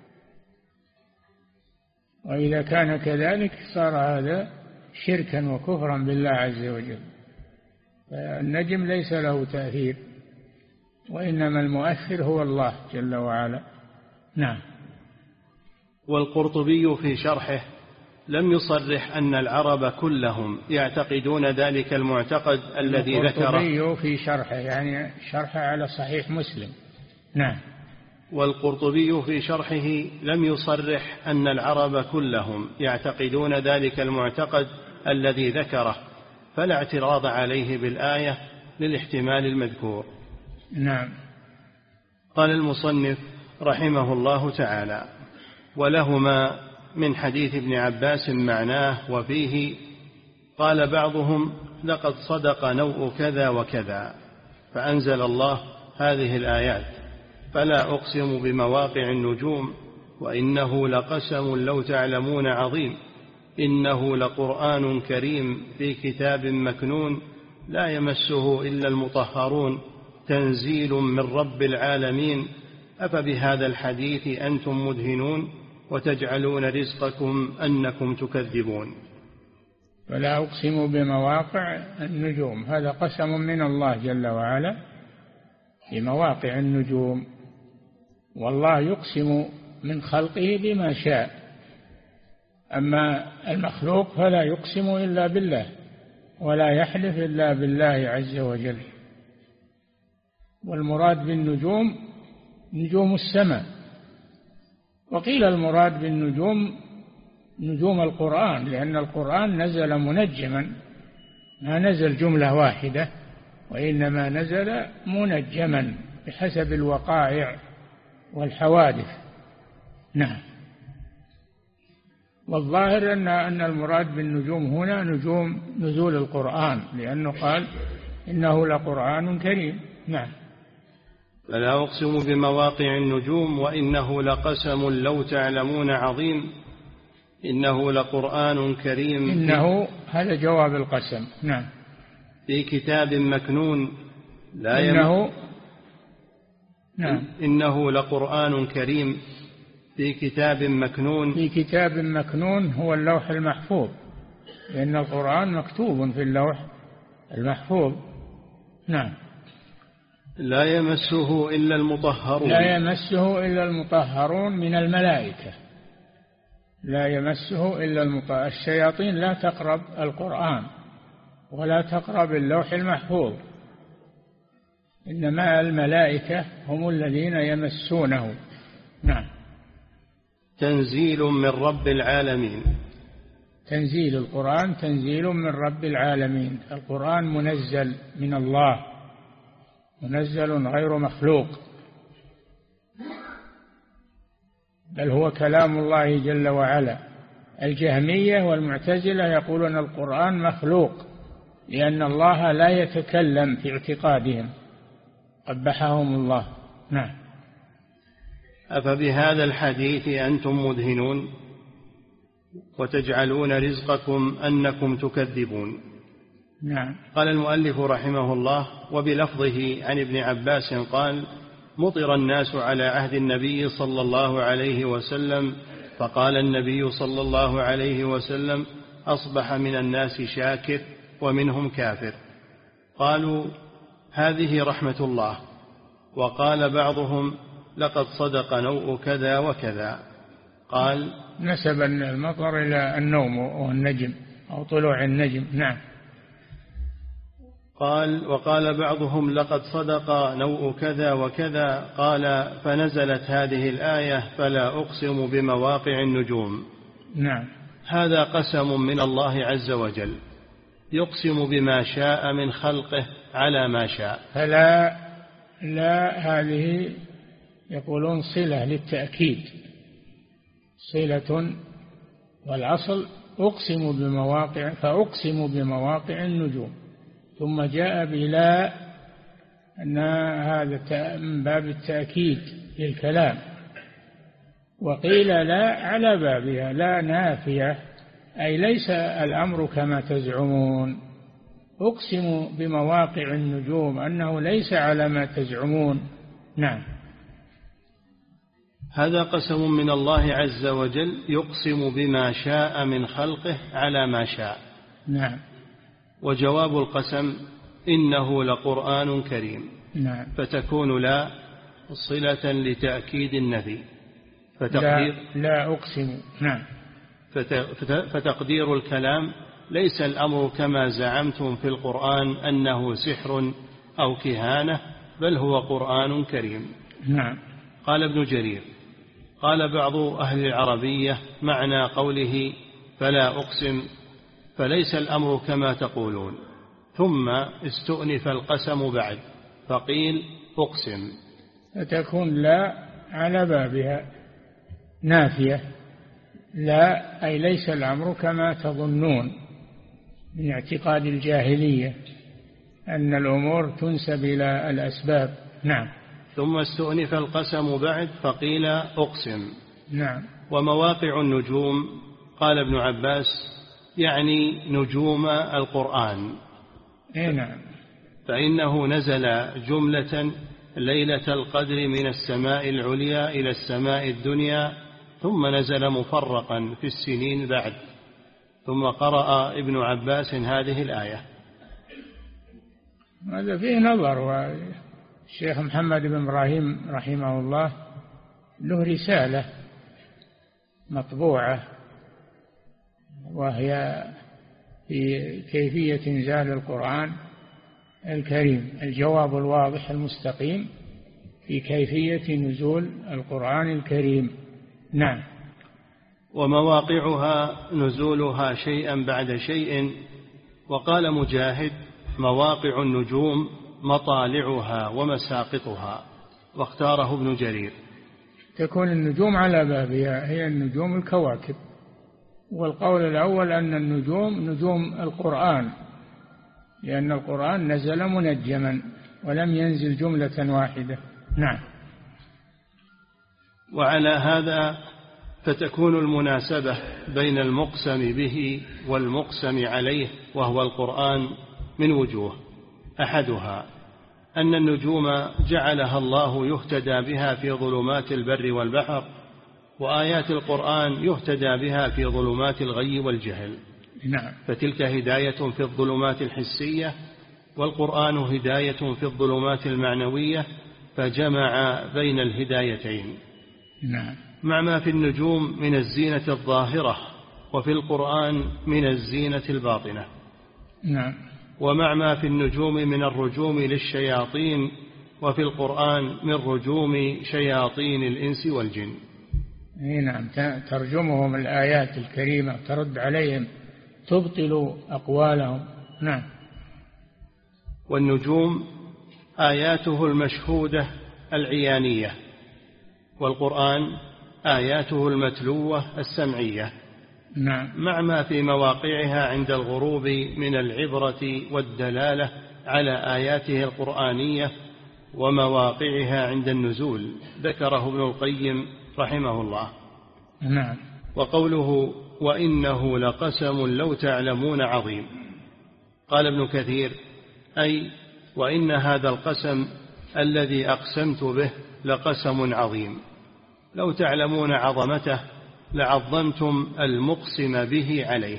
وإذا كان كذلك صار هذا شركا وكفرا بالله عز وجل. فالنجم ليس له تأثير، وإنما المؤثر هو الله جل وعلا. نعم. والقرطبي في شرحه لم يصرح أن العرب كلهم يعتقدون ذلك المعتقد الذي ذكره. القرطبي في شرحه يعني شرحه على صحيح مسلم. نعم. والقرطبي في شرحه لم يصرح أن العرب كلهم يعتقدون ذلك المعتقد الذي ذكره، فلا اعتراض عليه بالآية للاحتمال المذكور. نعم. قال المصنف رحمه الله تعالى: ولهما من حديث ابن عباس معناه وفيه قال بعضهم لقد صدق نوء كذا وكذا، فأنزل الله هذه الآيات: فلا أقسم بمواقع النجوم وإنه لقسم لو تعلمون عظيم، إنه لقرآن كريم في كتاب مكنون لا يمسه إلا المطهرون تنزيل من رب العالمين، أفبهذا الحديث أنتم مدهنون وتجعلون رزقكم أنكم تكذبون. فلا أقسم بمواقع النجوم، هذا قسم من الله جل وعلا بمواقع النجوم، والله يقسم من خلقه بما شاء. أما المخلوق فلا يقسم إلا بالله ولا يحلف إلا بالله عز وجل. والمراد بالنجوم نجوم السماء، وقيل المراد بالنجوم نجوم القرآن، لأن القرآن نزل منجما، ما نزل جملة واحدة، وإنما نزل منجما بحسب الوقائع والحوادث. نعم. والظاهر أن المراد بالنجوم هنا نجوم نزول القرآن، لأنه قال إنه لقرآن كريم. نعم. فلا أقسم بمواقع النجوم وإنه لقسم لو تعلمون عظيم، إنه لقرآن كريم. إنه هذا جواب القسم. نعم. في كتاب مكنون لا نعم. إنه لقرآن كريم في كتاب مكنون. في كتاب مكنون هو اللوح المحفوظ، لأن القرآن مكتوب في اللوح المحفوظ. نعم. لا يمسه إلا المطهرون. لا يمسه إلا المطهرون من الملائكة. لا يمسه إلا المطهرون. الشياطين لا تقرب القرآن ولا تقرب اللوح المحفوظ، إنما الملائكة هم الذين يمسونه. نعم. تنزيل من رب العالمين. تنزيل القرآن تنزيل من رب العالمين. القرآن منزل من الله، منزل غير مخلوق، بل هو كلام الله جل وعلا. الجهمية والمعتزلة يقولون القرآن مخلوق، لأن الله لا يتكلم في اعتقادهم، قبحهم الله. نعم. أفبهذا الحديث أنتم مدهنون وتجعلون رزقكم أنكم تكذبون. نعم. قال المؤلف رحمه الله: وبلفظه عن ابن عباس قال: مطر الناس على عهد النبي صلى الله عليه وسلم، فقال النبي صلى الله عليه وسلم: أصبح من الناس شاكر ومنهم كافر. قالوا: هذه رحمة الله. وقال بعضهم: لقد صدق نوء كذا وكذا. قال: نسب المطر إلى النوم والنجم أو طلوع النجم. نعم. قال: وقال بعضهم: لقد صدق نوء كذا وكذا. قال: فنزلت هذه الآية: فلا أقسم بمواقع النجوم. نعم. هذا قسم من الله عز وجل، يقسم بما شاء من خلقه على ما شاء. فلا هذه يقولون صلة للتأكيد، صلة، والأصل أقسم بمواقع، فأقسم بمواقع النجوم، ثم جاء بلا أن هذا من باب التأكيد للكلام، وقيل لا على بابها، لا نافية، أي ليس الأمر كما تزعمون. أقسم بمواقع النجوم أنه ليس على ما تزعمون. نعم. هذا قسم من الله عز وجل يقسم بما شاء من خلقه على ما شاء. نعم. وجواب القسم إنه لقرآن كريم. نعم. فتكون لا صلة لتأكيد النفي، لا أقسم. نعم. فتقدير الكلام ليس الأمر كما زعمتم في القرآن أنه سحر أو كهانة، بل هو قرآن كريم. نعم. قال ابن جرير: قال بعض أهل العربية معنى قوله فلا أقسم فليس الأمر كما تقولون، ثم استؤنف القسم بعد فقيل أقسم، فتكون لا على بابها نافية، لا أي ليس الأمر كما تظنون من اعتقاد الجاهلية أن الأمور تنسب إلى الأسباب. نعم. ثم استؤنف القسم بعد فقيل أقسم. نعم. ومواقع النجوم قال ابن عباس يعني نجوم القرآن. نعم. فإنه نزل جملة ليلة القدر من السماء العليا إلى السماء الدنيا، ثم نزل مفرقا في السنين بعد. ثم قرأ ابن عباس هذه الآية. هذا فيه نظر، والشيخ محمد بن إبراهيم رحمه الله له رسالة مطبوعة وهي في كيفية إنزال القرآن الكريم، الجواب الواضح المستقيم في كيفية نزول القرآن الكريم. نعم. ومواقعها نزولها شيئا بعد شيء. وقال مجاهد: مواقع النجوم مطالعها ومساقطها. واختاره ابن جرير. تكون النجوم على بابها، هي النجوم الكواكب. والقول الأول أن النجوم نجوم القرآن، لأن القرآن نزل منجما ولم ينزل جملة واحدة. نعم. وعلى هذا فتكون المناسبة بين المقسم به والمقسم عليه وهو القرآن من وجوه. أحدها أن النجوم جعلها الله يهتدى بها في ظلمات البر والبحر، وآيات القرآن يهتدى بها في ظلمات الغي والجهل. نعم. فتلك هداية في الظلمات الحسية، والقرآن هداية في الظلمات المعنوية، فجمع بين الهدايتين. نعم. مع ما في النجوم من الزينة الظاهرة، وفي القرآن من الزينة الباطنة. نعم. ومع ما في النجوم من الرجوم للشياطين، وفي القرآن من رجوم شياطين الإنس والجن. نعم. ترجمهم الآيات الكريمة، ترد عليهم، تبطل أقوالهم. نعم. والنجوم آياته المشهودة العيانية، والقرآن آياته المتلوة السمعية. نعم. مع ما في مواقعها عند الغروب من العبرة والدلالة على آياته القرآنية، ومواقعها عند النزول ذكره ابن القيم رحمه الله. نعم. وقوله وإنه لقسم لو تعلمون عظيم، قال ابن كثير: أي وإن هذا القسم الذي أقسمت به لقسم عظيم، لو تعلمون عظمته لعظمتم المقسم به عليه.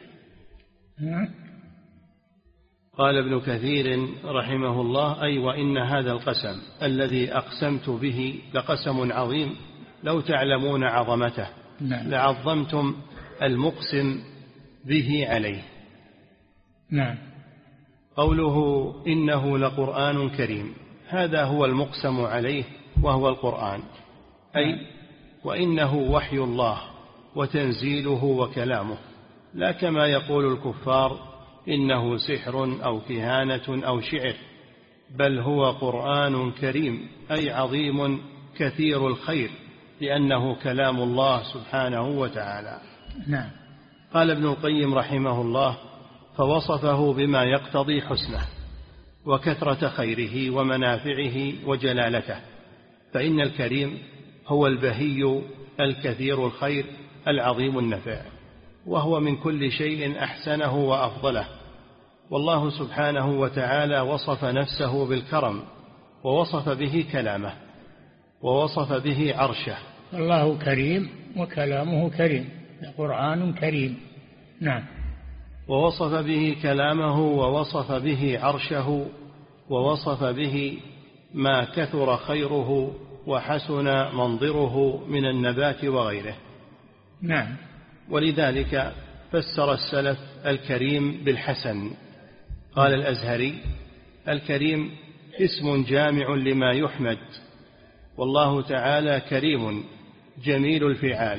قال ابن كثير رحمه الله: أي وإن هذا القسم الذي أقسمت به لقسم عظيم، لو تعلمون عظمته لعظمتم المقسم به عليه. نعم. قوله إنه لقرآن كريم، هذا هو المقسم عليه وهو القرآن، أي وإنه وحي الله وتنزيله وكلامه، لا كما يقول الكفار إنه سحر أو كهانة أو شعر، بل هو قرآن كريم أي عظيم كثير الخير، لأنه كلام الله سبحانه وتعالى. نعم. قال ابن القيم رحمه الله: فوصفه بما يقتضي حسنه وكثرة خيره ومنافعه وجلالته، فإن الكريم هو البهي الكثير الخير العظيم النفع، وهو من كل شيء أحسنه وأفضله. والله سبحانه وتعالى وصف نفسه بالكرم، ووصف به كلامه، ووصف به عرشه. الله كريم وكلامه كريم، قرآن كريم. نعم. ووصف به كلامه، ووصف به عرشه، ووصف به ما كثر خيره وحسن منظره من النبات وغيره. نعم. ولذلك فسر السلف الكريم بالحسن. قال الأزهري: الكريم اسم جامع لما يحمد، والله تعالى كريم جميل الفعال،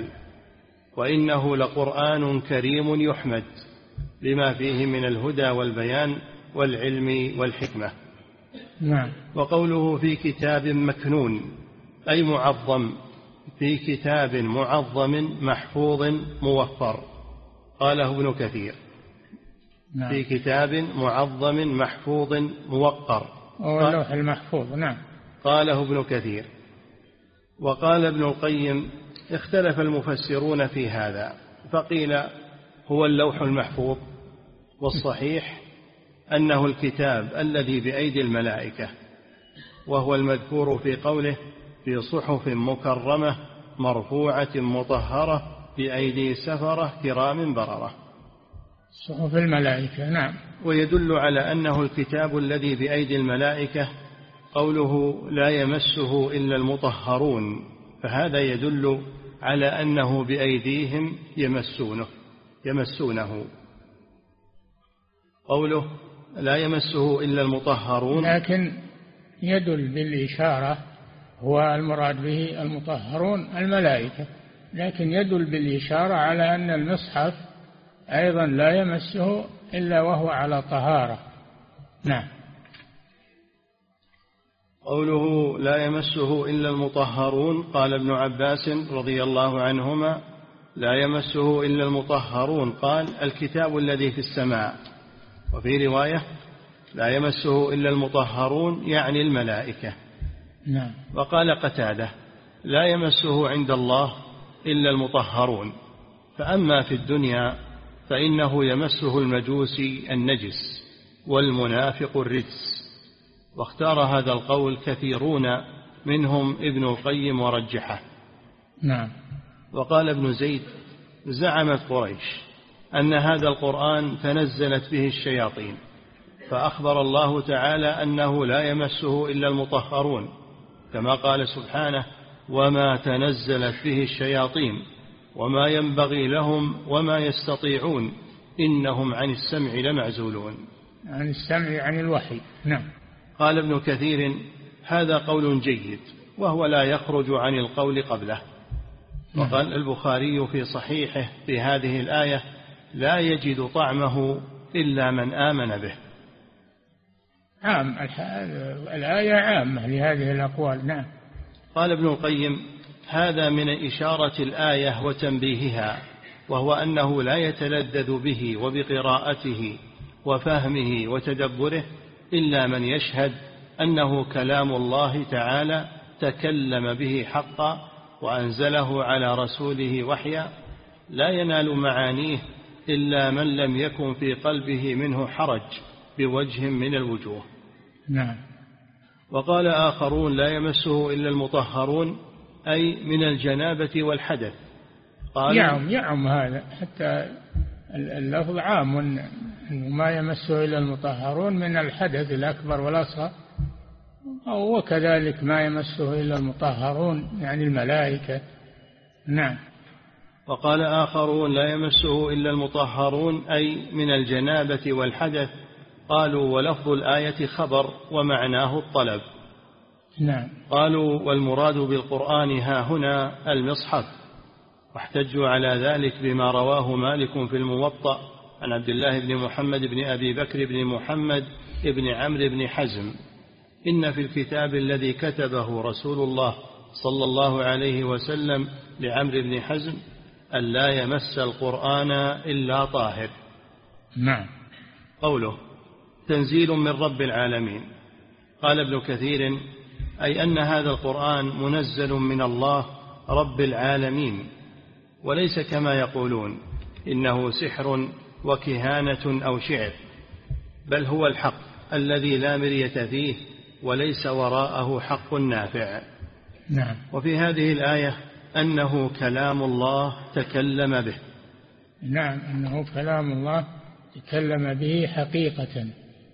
وإنه لقرآن كريم يحمد لما فيه من الهدى والبيان والعلم والحكمة. نعم. وقوله في كتاب مكنون أي معظم، في كتاب معظم محفوظ موفر، قاله ابن كثير. نعم. في كتاب معظم محفوظ موقر، اللوح المحفوظ. نعم. قاله ابن كثير. وقال ابن القيم: اختلف المفسرون في هذا، فقيل هو اللوح المحفوظ، والصحيح أنه الكتاب الذي بأيدي الملائكة، وهو المذكور في قوله: في صحف مكرمة مرفوعة مطهرة بأيدي سفرة كرام بررة. صحف الملائكة. نعم. ويدل على أنه الكتاب الذي بأيدي الملائكة قوله لا يمسه إلا المطهرون، فهذا يدل على أنه بأيديهم يمسونه. قوله لا يمسه إلا المطهرون، لكن يدل بالإشارة، هو المراد به المطهرون الملائكة، لكن يدل بالإشارة على أن المصحف أيضا لا يمسه إلا وهو على طهارة. نعم. قوله لا يمسه إلا المطهرون، قال ابن عباس رضي الله عنهما: لا يمسه إلا المطهرون، قال الكتاب الذي في السماء. وفي رواية لا يمسه إلا المطهرون يعني الملائكة. نعم. وقال قتادة: لا يمسه عند الله إلا المطهرون، فأما في الدنيا فإنه يمسه المجوسي النجس والمنافق الرجس. واختار هذا القول كثيرون منهم ابن القيم ورجحه. نعم. وقال ابن زيد: زعمت قريش أن هذا القرآن تنزلت به الشياطين، فأخبر الله تعالى أنه لا يمسه إلا المطهرون، كما قال سبحانه: وما تنزلت به الشياطين وما ينبغي لهم وما يستطيعون إنهم عن السمع لمعزولون. عن السمع عن الوحي. نعم. قال ابن كثير: هذا قول جيد، وهو لا يخرج عن القول قبله. وقال البخاري في صحيحه في هذه الآية: لا يجد طعمه إلا من آمن به. عام، الآية عامة لهذه الأقوال. نعم. قال ابن القيم: هذا من إشارة الآية وتنبيهها، وهو أنه لا يتلذذ به وبقراءته وفهمه وتدبره إلا من يشهد أنه كلام الله تعالى تكلم به حقا وأنزله على رسوله وحيا، لا ينال معانيه إلا من لم يكن في قلبه منه حرج بوجه من الوجوه. نعم. وقال آخرون: لا يمسه إلا المطهرون أي من الجنابة والحدث. قال يعم هذا، حتى اللفظ عام، أنه ما يمسه إلا المطهرون من الحدث الأكبر والأصغر، وكذلك ما يمسه إلا المطهرون يعني الملائكة. نعم. وقال آخرون: لا يمسه إلا المطهرون أي من الجنابة والحدث. قالوا: ولفظ الآية خبر ومعناه الطلب. نعم. قالوا: والمراد بالقرآن ها هنا المصحف. واحتجوا على ذلك بما رواه مالك في الموطأ عن عبد الله بن محمد بن أبي بكر بن محمد بن عمرو بن حزم: إن في الكتاب الذي كتبه رسول الله صلى الله عليه وسلم لعمرو بن حزم ألا يمس القرآن إلا طاهر. نعم. قوله تنزيل من رب العالمين، قال ابن كثير: أي أن هذا القرآن منزل من الله رب العالمين، وليس كما يقولون إنه سحر وكهانة أو شعر، بل هو الحق الذي لا مرية فيه وليس وراءه حق نافع. نعم. وفي هذه الآية أنه كلام الله تكلم به. نعم، أنه كلام الله تكلم به حقيقة،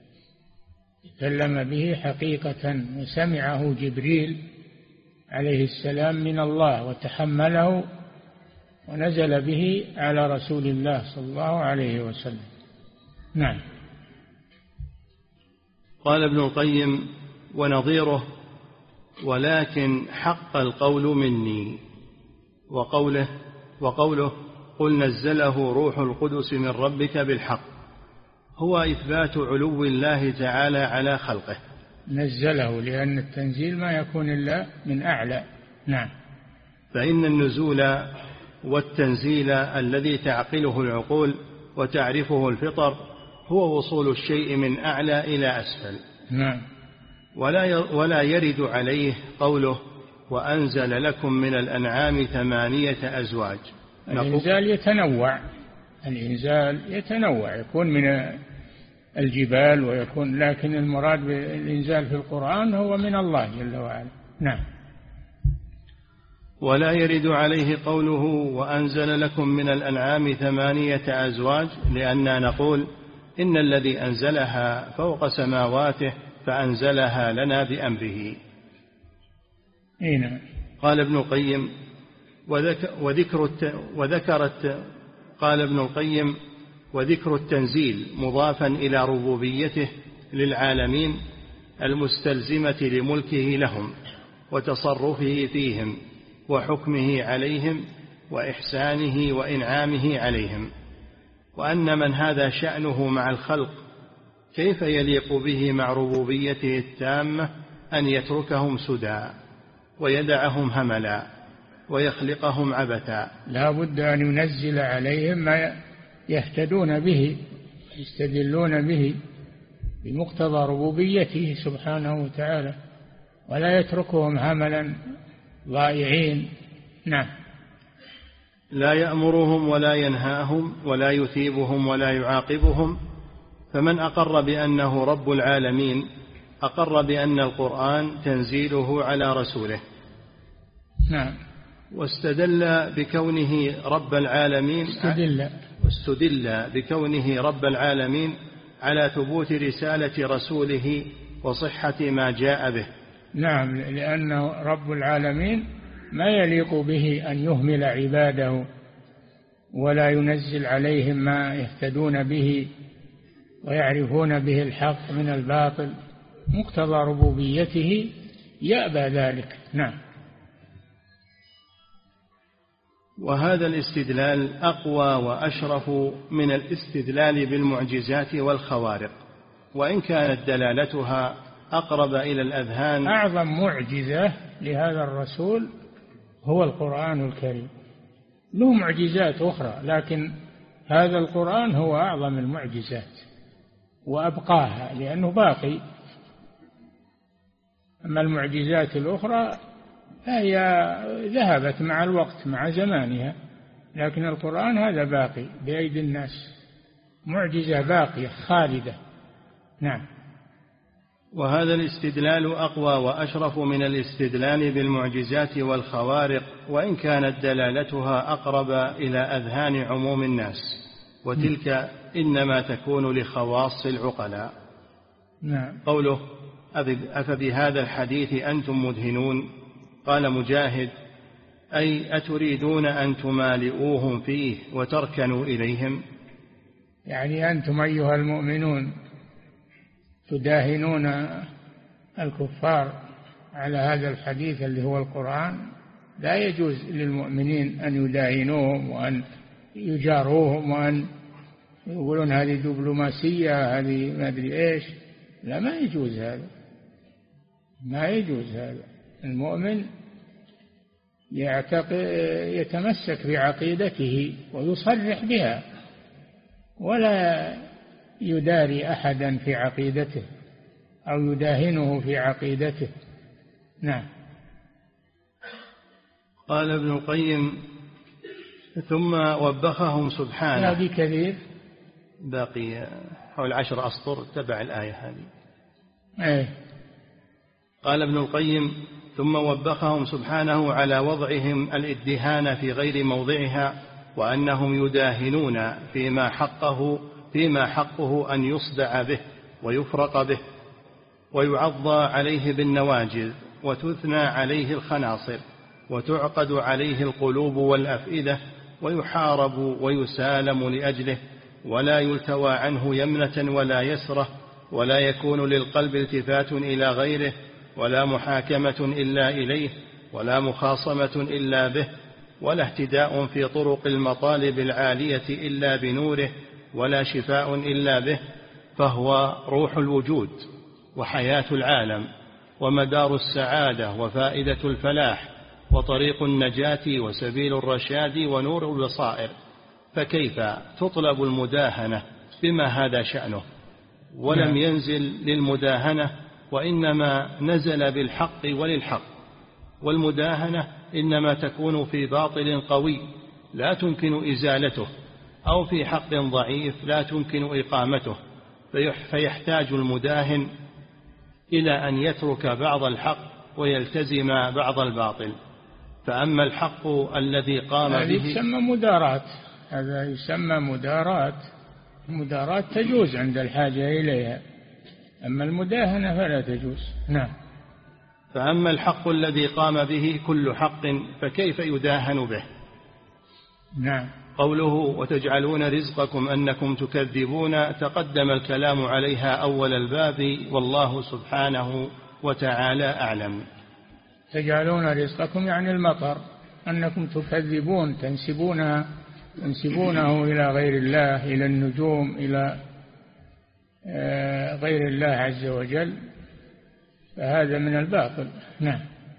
تكلم به حقيقة، وسمعه جبريل عليه السلام من الله وتحمله ونزل به على رسول الله صلى الله عليه وسلم. نعم. قال ابن القيم: ونظيره: ولكن حق القول مني. وقوله قل نزله روح القدس من ربك بالحق، هو إثبات علو الله تعالى على خلقه. نزله لأن التنزيل ما يكون إلا من أعلى. نعم. فإن النزول والتنزيل الذي تعقله العقول وتعرفه الفطر هو وصول الشيء من أعلى إلى أسفل. نعم. ولا يرد عليه قوله وأنزل لكم من الأنعام 8 أزواج. الإنزال يتنوع، يكون من الجبال ويكون، لكن المراد بالإنزال في القرآن هو من الله جل وعلا. نعم. ولا يرد عليه قوله وأنزل لكم من الأنعام 8 أزواج، لأننا نقول إن الذي أنزلها فوق سماواته فأنزلها لنا بأمره. نعم. قال ابن القيم: وذكر التنزيل مضافا إلى ربوبيته للعالمين المستلزمة لملكه لهم وتصرفه فيهم وحكمه عليهم وإحسانه وإنعامه عليهم، وأن من هذا شأنه مع الخلق كيف يليق به مع ربوبيته التامة أن يتركهم سدى ويدعهم هملا ويخلقهم عبثا. لا بد أن ينزل عليهم ما يهتدون به، يستدلون به بمقتضى ربوبيته سبحانه وتعالى، ولا يتركهم هملا ضائعين. نعم. لا يأمرهم ولا ينهاهم ولا يثيبهم ولا يعاقبهم. فمن أقر بأنه رب العالمين أقر بأن القرآن تنزيله على رسوله. نعم. واستدل بكونه رب العالمين على ثبوت رسالة رسوله وصحة ما جاء به. نعم، لأنه رب العالمين ما يليق به أن يهمل عباده ولا ينزل عليهم ما يهتدون به ويعرفون به الحق من الباطل، مقتضى ربوبيته يأبى ذلك. نعم. وهذا الاستدلال أقوى وأشرف من الاستدلال بالمعجزات والخوارق، وإن كانت دلالتها أقرب إلى الأذهان. أعظم معجزة لهذا الرسول هو القرآن الكريم، له معجزات أخرى، لكن هذا القرآن هو أعظم المعجزات وأبقاها لأنه باقي. أما المعجزات الأخرى فهي ذهبت مع الوقت مع زمانها، لكن القرآن هذا باقي بأيدي الناس، معجزة باقية خالدة. نعم. وهذا الاستدلال أقوى وأشرف من الاستدلال بالمعجزات والخوارق، وإن كانت دلالتها أقرب إلى أذهان عموم الناس، وتلك إنما تكون لخواص العقلاء. نعم. قوله أفبهذا الحديث أنتم مدهنون، قال مجاهد: أي أتريدون أن تمالئوهم فيه وتركنوا إليهم؟ يعني أنتم أيها المؤمنون تداهنون الكفار على هذا الحديث اللي هو القرآن. لا يجوز للمؤمنين أن يداهنوهم وأن يجاروهم وأن يقولون هذه دبلوماسية، هذه ما أدري إيش. لا، ما يجوز هذا، ما يجوز هذا. المؤمن يتمسك بعقيدته ويصرح بها، ولا يداري أحدا في عقيدته أو يداهنه في عقيدته. نعم. قال ابن القيم: ثم وبخهم سبحانه. هذه كثير، باقي حول 10 أسطر تبع الآية هذه. أي. قال ابن القيم: ثم وبخهم سبحانه على وضعهم الادهان في غير موضعها، وأنهم يداهنون فيما حقه أن يصدع به ويفرق به ويعض عليه بالنواجذ وتثنى عليه الخناصر وتعقد عليه القلوب والأفئدة ويحارب ويسالم لأجله، ولا يلتوى عنه يمنة ولا يسرة، ولا يكون للقلب التفات إلى غيره، ولا محاكمة إلا إليه، ولا مخاصمة إلا به، ولا اهتداء في طرق المطالب العالية إلا بنوره، ولا شفاء إلا به، فهو روح الوجود وحياة العالم ومدار السعادة وفائدة الفلاح وطريق النجاة وسبيل الرشاد ونور البصائر. فكيف تطلب المداهنة بما هذا شأنه؟ ولم ينزل للمداهنة، وإنما نزل بالحق وللحق. والمداهنة إنما تكون في باطل قوي لا تمكن إزالته، أو في حق ضعيف لا تمكن إقامته، فيحتاج المداهن إلى أن يترك بعض الحق ويلتزم بعض الباطل. فأما الحق الذي قام به يسمى مدارات، هذا يسمى مدارات تجوز عند الحاجة إليها، أما المداهنة فلا تجوز. نعم. فأما الحق الذي قام به كل حق فكيف يداهن به؟ نعم. قوله: وتجعلون رزقكم أنكم تكذبون، تقدم الكلام عليها أول الباب، والله سبحانه وتعالى أعلم. تجعلون رزقكم يعني المطر، أنكم تكذبون، تنسبونه إلى غير الله، إلى النجوم، إلى غير الله عز وجل، فهذا من الباطل. نعم.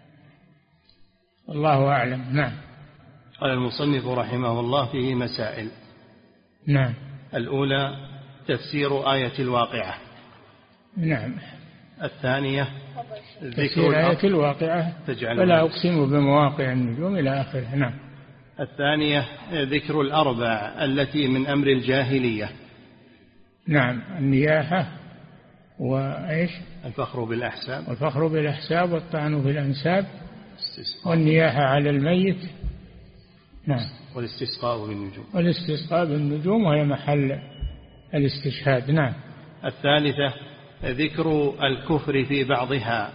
الله أعلم. نعم. قال المصنف رحمه الله: فيه مسائل. نعم. الأولى تفسير آية الواقعة. نعم. الثانية تفسير آية الواقعة، فلا أقسم بمواقع النجوم إلى آخره. نعم. الثانية ذكر الأربع التي من أمر الجاهلية. نعم. النياحة وإيش؟ الفخر بالأحساب، والفخر بالأحساب، والطعن في الأنساب، والنياحة على الميت. نعم. والاستسقاء بالنجوم، وهي محل الاستشهاد. نعم. الثالثة ذكر الكفر في بعضها.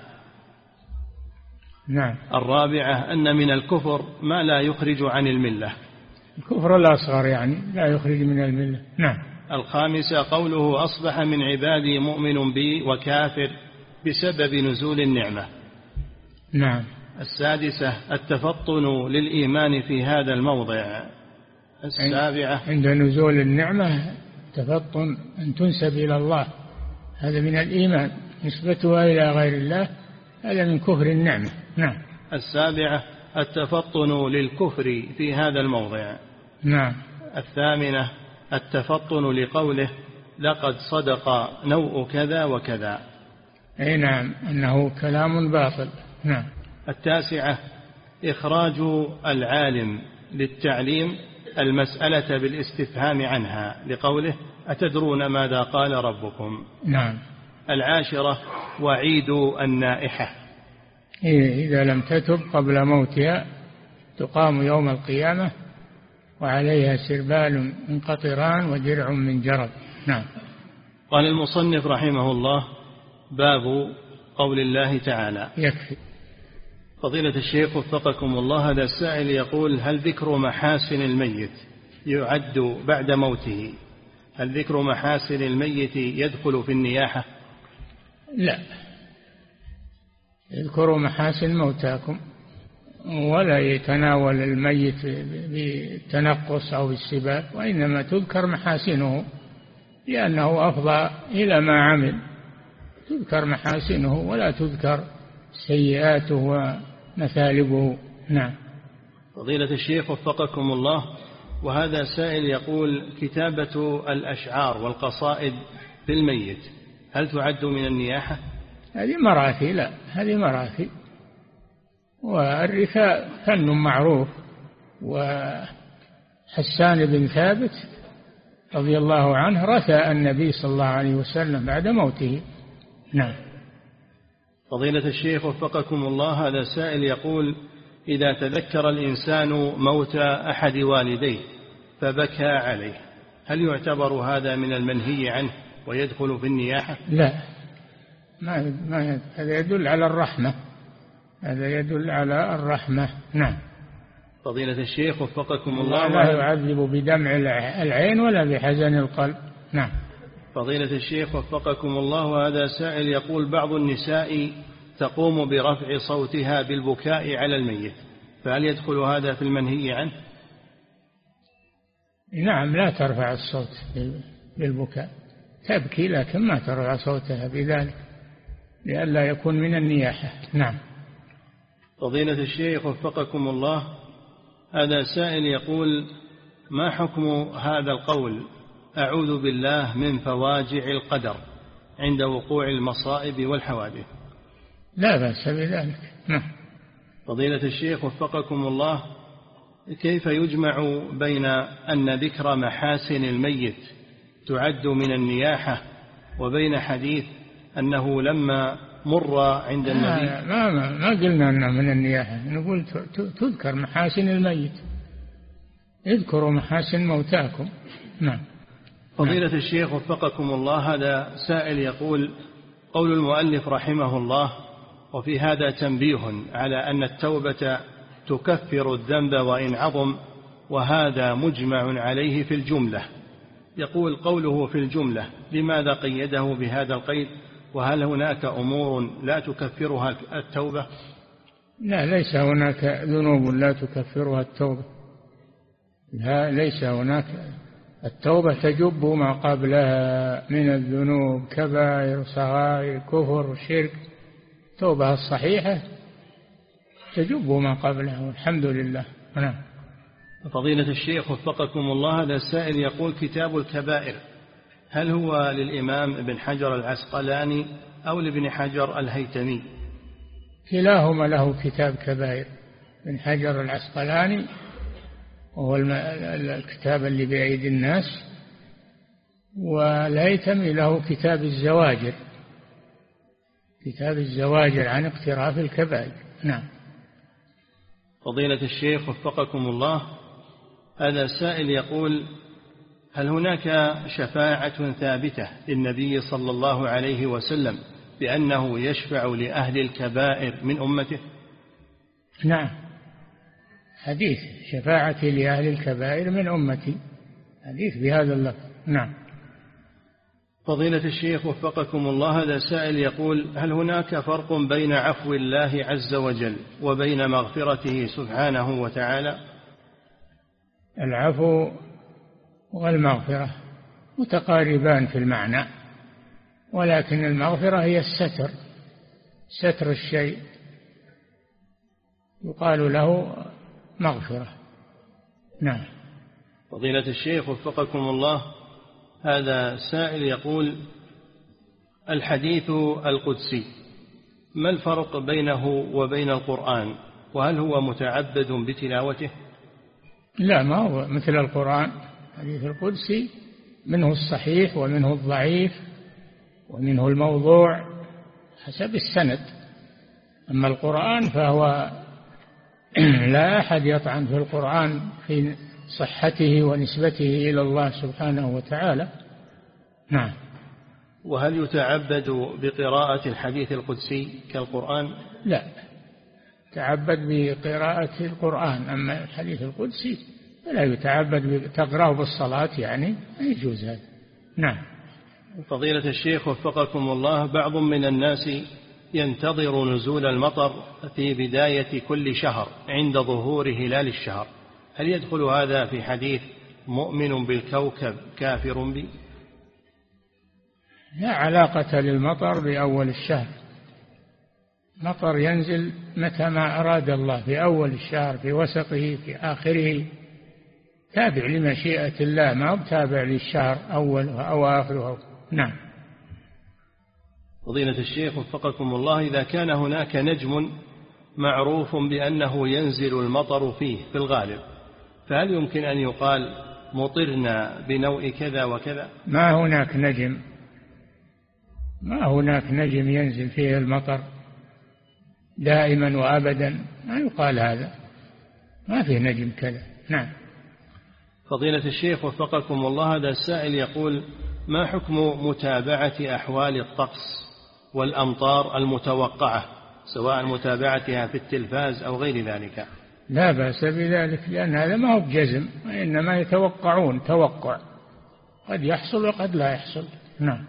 نعم. الرابعة أن من الكفر ما لا يخرج عن الملة، الكفر الأصغر يعني لا يخرج من الملة. نعم. الخامسة قوله: أصبح من عبادي مؤمن بي وكافر بسبب نزول النعمة. نعم. السادسة التفطن للإيمان في هذا الموضع. السابعة عند نزول النعمة تفطن أن تنسب إلى الله، هذا من الإيمان، نسبتها إلى غير الله هذا من كفر النعمة. نعم. السابعة التفطن للكفر في هذا الموضع. نعم. الثامنة التفطن لقوله: لقد صدق نوء كذا وكذا. أي نعم، أنه كلام باطل. نعم. التاسعة إخراج العالم للتعليم المسألة بالاستفهام عنها لقوله: أتدرون ماذا قال ربكم؟ نعم. العاشرة وعيد النائحة، إذا لم تتب قبل موتها تقام يوم القيامة وعليها سربال من قطران ودرع من جرد. نعم. قال المصنف رحمه الله: باب قول الله تعالى. يكفي. فضيلة الشيخ وفقكم الله، هذا السائل يقول: هل ذكر محاسن الميت يعد بعد موته؟ هل ذكر محاسن الميت يدخل في النياحة؟ لا، اذكروا محاسن موتاكم، ولا يتناول الميت بالتنقص أو بالسباب، وإنما تذكر محاسنه. لأنه أفضى إلى ما عمل، تذكر محاسنه ولا تذكر سيئاته ومثالبه. نعم. فضيلة الشيخ وفقكم الله، وهذا سائل يقول: كتابة الأشعار والقصائد في الميت هل تعد من النياحة؟ هذه مراثي. لا، هذه مراثي، والرثاء فن معروف. وحسان بن ثابت رضي الله عنه رثى النبي صلى الله عليه وسلم بعد موته. نعم. فضيلة الشيخ وفقكم الله، هذا سائل يقول: إذا تذكر الإنسان موت أحد والديه فبكى عليه هل يعتبر هذا من المنهي عنه ويدخل في النياحة؟ لا، ما هذا يدل على الرحمة، هذا يدل على الرحمة. نعم. فضيلة الشيخ وفقكم الله، لا يعذب بدمع العين ولا بحزن القلب. نعم. فضيلة الشيخ وفقكم الله، وهذا سائل يقول: بعض النساء تقوم برفع صوتها بالبكاء على الميت فهل يدخل هذا في المنهي عنه؟ نعم، لا ترفع الصوت بالبكاء، تبكي لكن ما ترفع صوتها بذلك لئلا يكون من النياحة. نعم. فضيلة الشيخ وفقكم الله، هذا سائل يقول: ما حكم هذا القول: أعوذ بالله من فواجع القدر عند وقوع المصائب والحوادث؟ لا بأس بذلك. نعم. فضيلة الشيخ وفقكم الله، كيف يجمع بين أن ذكر محاسن الميت تعد من النياحة وبين حديث أنه لما مر عند النبي؟ ما قلنا أنه من النياحة، نقول تذكر محاسن الميت، اذكروا محاسن موتاكم. نعم. فضيلة الشيخ وفقكم الله، هذا سائل يقول: قول المؤلف رحمه الله: وفي هذا تنبيه على أن التوبة تكفر الذنب وإن عظم، وهذا مجمع عليه في الجملة. يقول: قوله في الجملة لماذا قيده بهذا القيد؟ وهل هناك أمور لا تكفرها التوبة؟ لا، ليس هناك ذنوب لا تكفرها التوبة. لا، ليس هناك. التوبة تجب ما قبلها من الذنوب، كبائر، صغائر، كفر، شرك. التوبة الصحيحة تجب ما قبلها، والحمد لله. نعم. فضيلة الشيخ وفقكم الله، هذا السائل يقول: كتاب الكبائر هل هو للإمام ابن حجر العسقلاني أو لابن حجر الهيتمي؟ كلاهما له كتاب كبائر. ابن حجر العسقلاني وهو الكتاب اللي بأيدي الناس، والهيتمي له كتاب الزواجر، كتاب الزواجر عن اقتراف الكبائر. نعم. فضيلة الشيخ وفقكم الله، هذا سائل يقول: هل هناك شفاعة ثابتة للنبي صلى الله عليه وسلم بأنه يشفع لأهل الكبائر من أمته؟ نعم، حديث شفاعتي لأهل الكبائر من أمتي، حديث بهذا اللفظ. نعم. فضيلة الشيخ وفقكم الله، هذا سائل يقول: هل هناك فرق بين عفو الله عز وجل وبين مغفرته سبحانه وتعالى؟ العفو والمغفرة متقاربان في المعنى، ولكن المغفرة هي الستر، ستر الشيء يقال له مغفرة. نعم. فضيلة الشيخ وفقكم الله، هذا سائل يقول: الحديث القدسي ما الفرق بينه وبين القرآن، وهل هو متعبد بتلاوته؟ لا، ما هو مثل القرآن. الحديث القدسي منه الصحيح ومنه الضعيف ومنه الموضوع حسب السند، أما القرآن فهو لا أحد يطعن في القرآن في صحته ونسبته إلى الله سبحانه وتعالى. نعم. وهل يتعبد بقراءة الحديث القدسي كالقرآن؟ لا، تعبد بقراءة القرآن، أما الحديث القدسي لا يتعبد تقرأه بالصلاة، يعني لا يجوز هذا. نعم. فضيلة الشيخ وفقكم الله، بعض من الناس ينتظر نزول المطر في بداية كل شهر عند ظهور هلال الشهر، هل يدخل هذا في حديث مؤمن بالكوكب كافر بي؟ لا علاقة للمطر بأول الشهر. مطر ينزل متى ما أراد الله، في أول الشهر، في وسطه، في آخره، تابع لمشيئة الله، ما هو تابع للشهر أول أو آخره. نعم. فضيلة الشيخ وفقكم الله، إذا كان هناك نجم معروف بأنه ينزل المطر فيه في الغالب، فهل يمكن أن يقال مطرنا بنوء كذا وكذا؟ ما هناك نجم، ما هناك نجم ينزل فيه المطر دائما وأبدا، ما يقال هذا، ما فيه نجم كذا. نعم. فضيلة الشيخ وفقكم الله، هذا السائل يقول: ما حكم متابعة أحوال الطقس والأمطار المتوقعة، سواء متابعتها في التلفاز أو غير ذلك؟ لا بأس بذلك، لأن هذا ما هو بجزم، إنما يتوقعون توقع، قد يحصل وقد لا يحصل. نعم.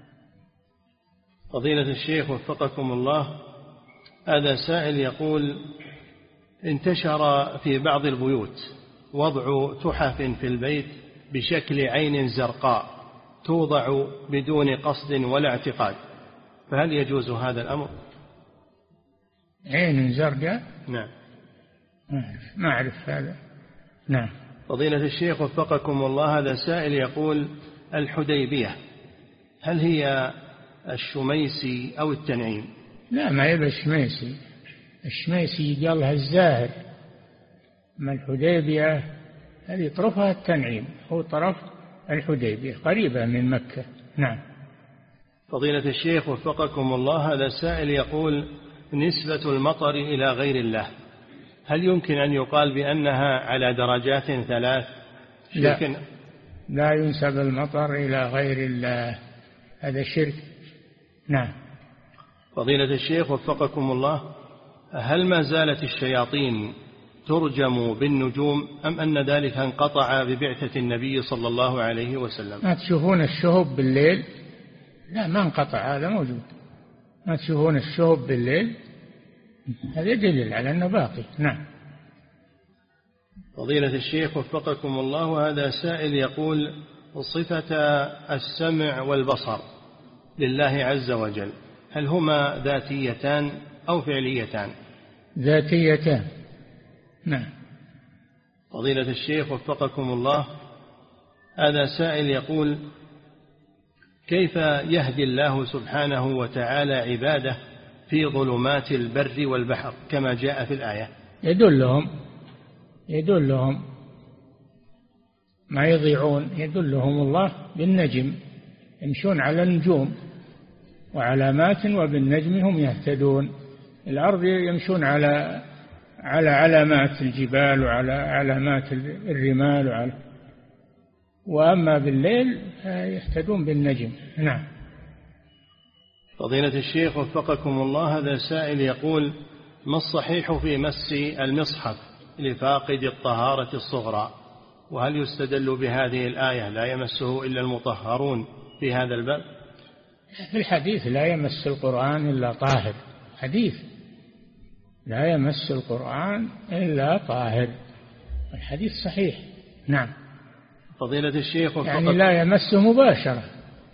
فضيلة الشيخ وفقكم الله، هذا سائل يقول: انتشر في بعض البيوت وضع تحف في البيت بشكل عين زرقاء توضع بدون قصد ولا اعتقاد، فهل يجوز هذا الأمر؟ عين زرقاء؟ نعم. ما أعرف هذا. نعم. فضيلة الشيخ وفقكم الله، هذا سائل يقول: الحديبية هل هي الشميسي أو التنعيم؟ لا، ما يبقى الشميسي، الشميسي قال لها الزاهر، ما الحديبية هذه طرفها التنعيم، هو طرف الحديبية قريبة من مكة. نعم. فضيلة الشيخ وفقكم الله، هذا سائل يقول: نسبة المطر إلى غير الله هل يمكن أن يقال بأنها على درجات ثلاث؟ لا ينسب المطر إلى غير الله، هذا شرك. نعم. فضيلة الشيخ وفقكم الله، هل ما زالت الشياطين ترجم بالنجوم أم أن ذلك انقطع ببعثة النبي صلى الله عليه وسلم؟ ما تشوفون الشهب بالليل؟ لا، ما انقطع، هذا موجود. ما تشوفون الشهب بالليل؟ هذا دليل على أنه باقي. نعم. فضيلة الشيخ وفقكم الله، وهذا سائل يقول: صفة السمع والبصر لله عز وجل هل هما ذاتيتان أو فعليتان؟ ذاتيتان. نعم. فضيلة الشيخ وفقكم الله، هذا سائل يقول: كيف يهدي الله سبحانه وتعالى عباده في ظلمات البر والبحر كما جاء في الآية؟ يدلهم ما يضيعون، يدلهم الله بالنجم، يمشون على النجوم وعلامات وبالنجم هم يهتدون. الأرض يمشون على علامات الجبال وعلى علامات الرمال وأما بالليل يهتدون بالنجم. نعم. فضيلة الشيخ وفقكم الله، هذا سائل يقول: ما الصحيح في مس المصحف لفاقد الطهارة الصغرى، وهل يستدل بهذه الآية لا يمسه إلا المطهرون في هذا الباب؟ في الحديث لا يمس القرآن إلا طاهر، حديث لا يمس القرآن إلا طاهر، الحديث صحيح. نعم. فضيلة الشيخ يعني لا يمسه مباشرة،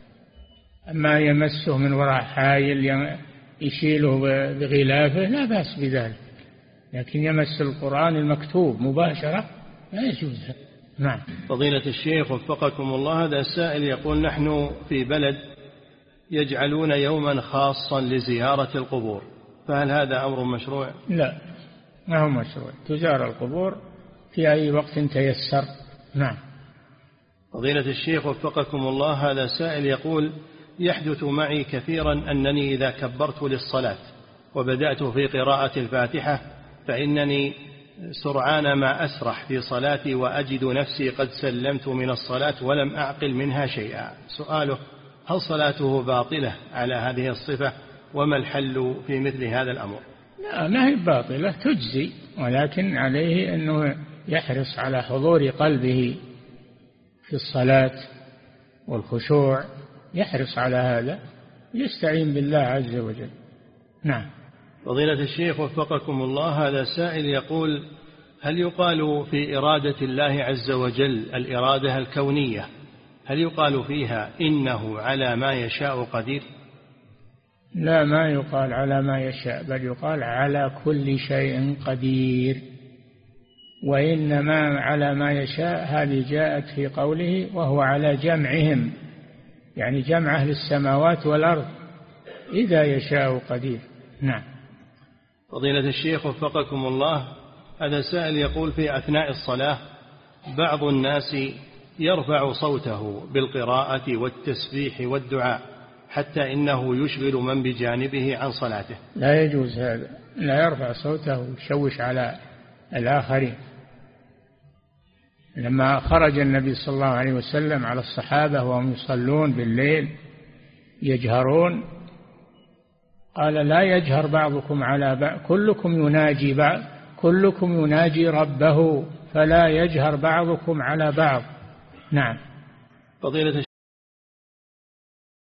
أما يمسه من وراء حائل يشيله بغلافه لا بأس بذلك، لكن يمس القرآن المكتوب مباشرة لا يجوز. نعم. فضيلة الشيخ وفقكم الله، هذا السائل يقول: نحن في بلد يجعلون يوما خاصا لزيارة القبور، فهل هذا أمر مشروع؟ لا، ما هو مشروع، تزار القبور في أي وقت تيسر. نعم. فضيلة الشيخ وفقكم الله، هذا سائل يقول: يحدث معي كثيرا أنني إذا كبرت للصلاة وبدأت في قراءة الفاتحة فإنني سرعان ما أسرح في صلاتي وأجد نفسي قد سلمت من الصلاة ولم أعقل منها شيئا. سؤاله: هل صلاته باطلة على هذه الصفة، وما الحل في مثل هذا الأمر؟ لا، ما هي باطلة، تجزي، ولكن عليه أنه يحرص على حضور قلبه في الصلاة والخشوع، يحرص على هذا، يستعين بالله عز وجل. نعم. فضيلة الشيخ وفقكم الله، هذا سائل يقول: هل يقال في إرادة الله عز وجل الإرادة الكونية هل يقال فيها إنه على ما يشاء قدير؟ لا، ما يقال على ما يشاء، بل يقال على كل شيء قدير. وإنما على ما يشاء هذه جاءت في قوله وهو على جمعهم، يعني جمع أهل السماوات والأرض إذا يشاء قدير. نعم. فضيلة الشيخ وفقكم الله، هذا سائل يقول في أثناء الصلاة بعض الناس يرفع صوته بالقراءة والتسبيح والدعاء حتى إنه يشغل من بجانبه عن صلاته. لا يجوز هذا، لا يرفع صوته ويشوش على الآخرين. لما خرج النبي صلى الله عليه وسلم على الصحابة وهم يصلون بالليل يجهرون، قال لا يجهر بعضكم على بعض، كلكم يناجي ربه فلا يجهر بعضكم على بعض. نعم. فضيلة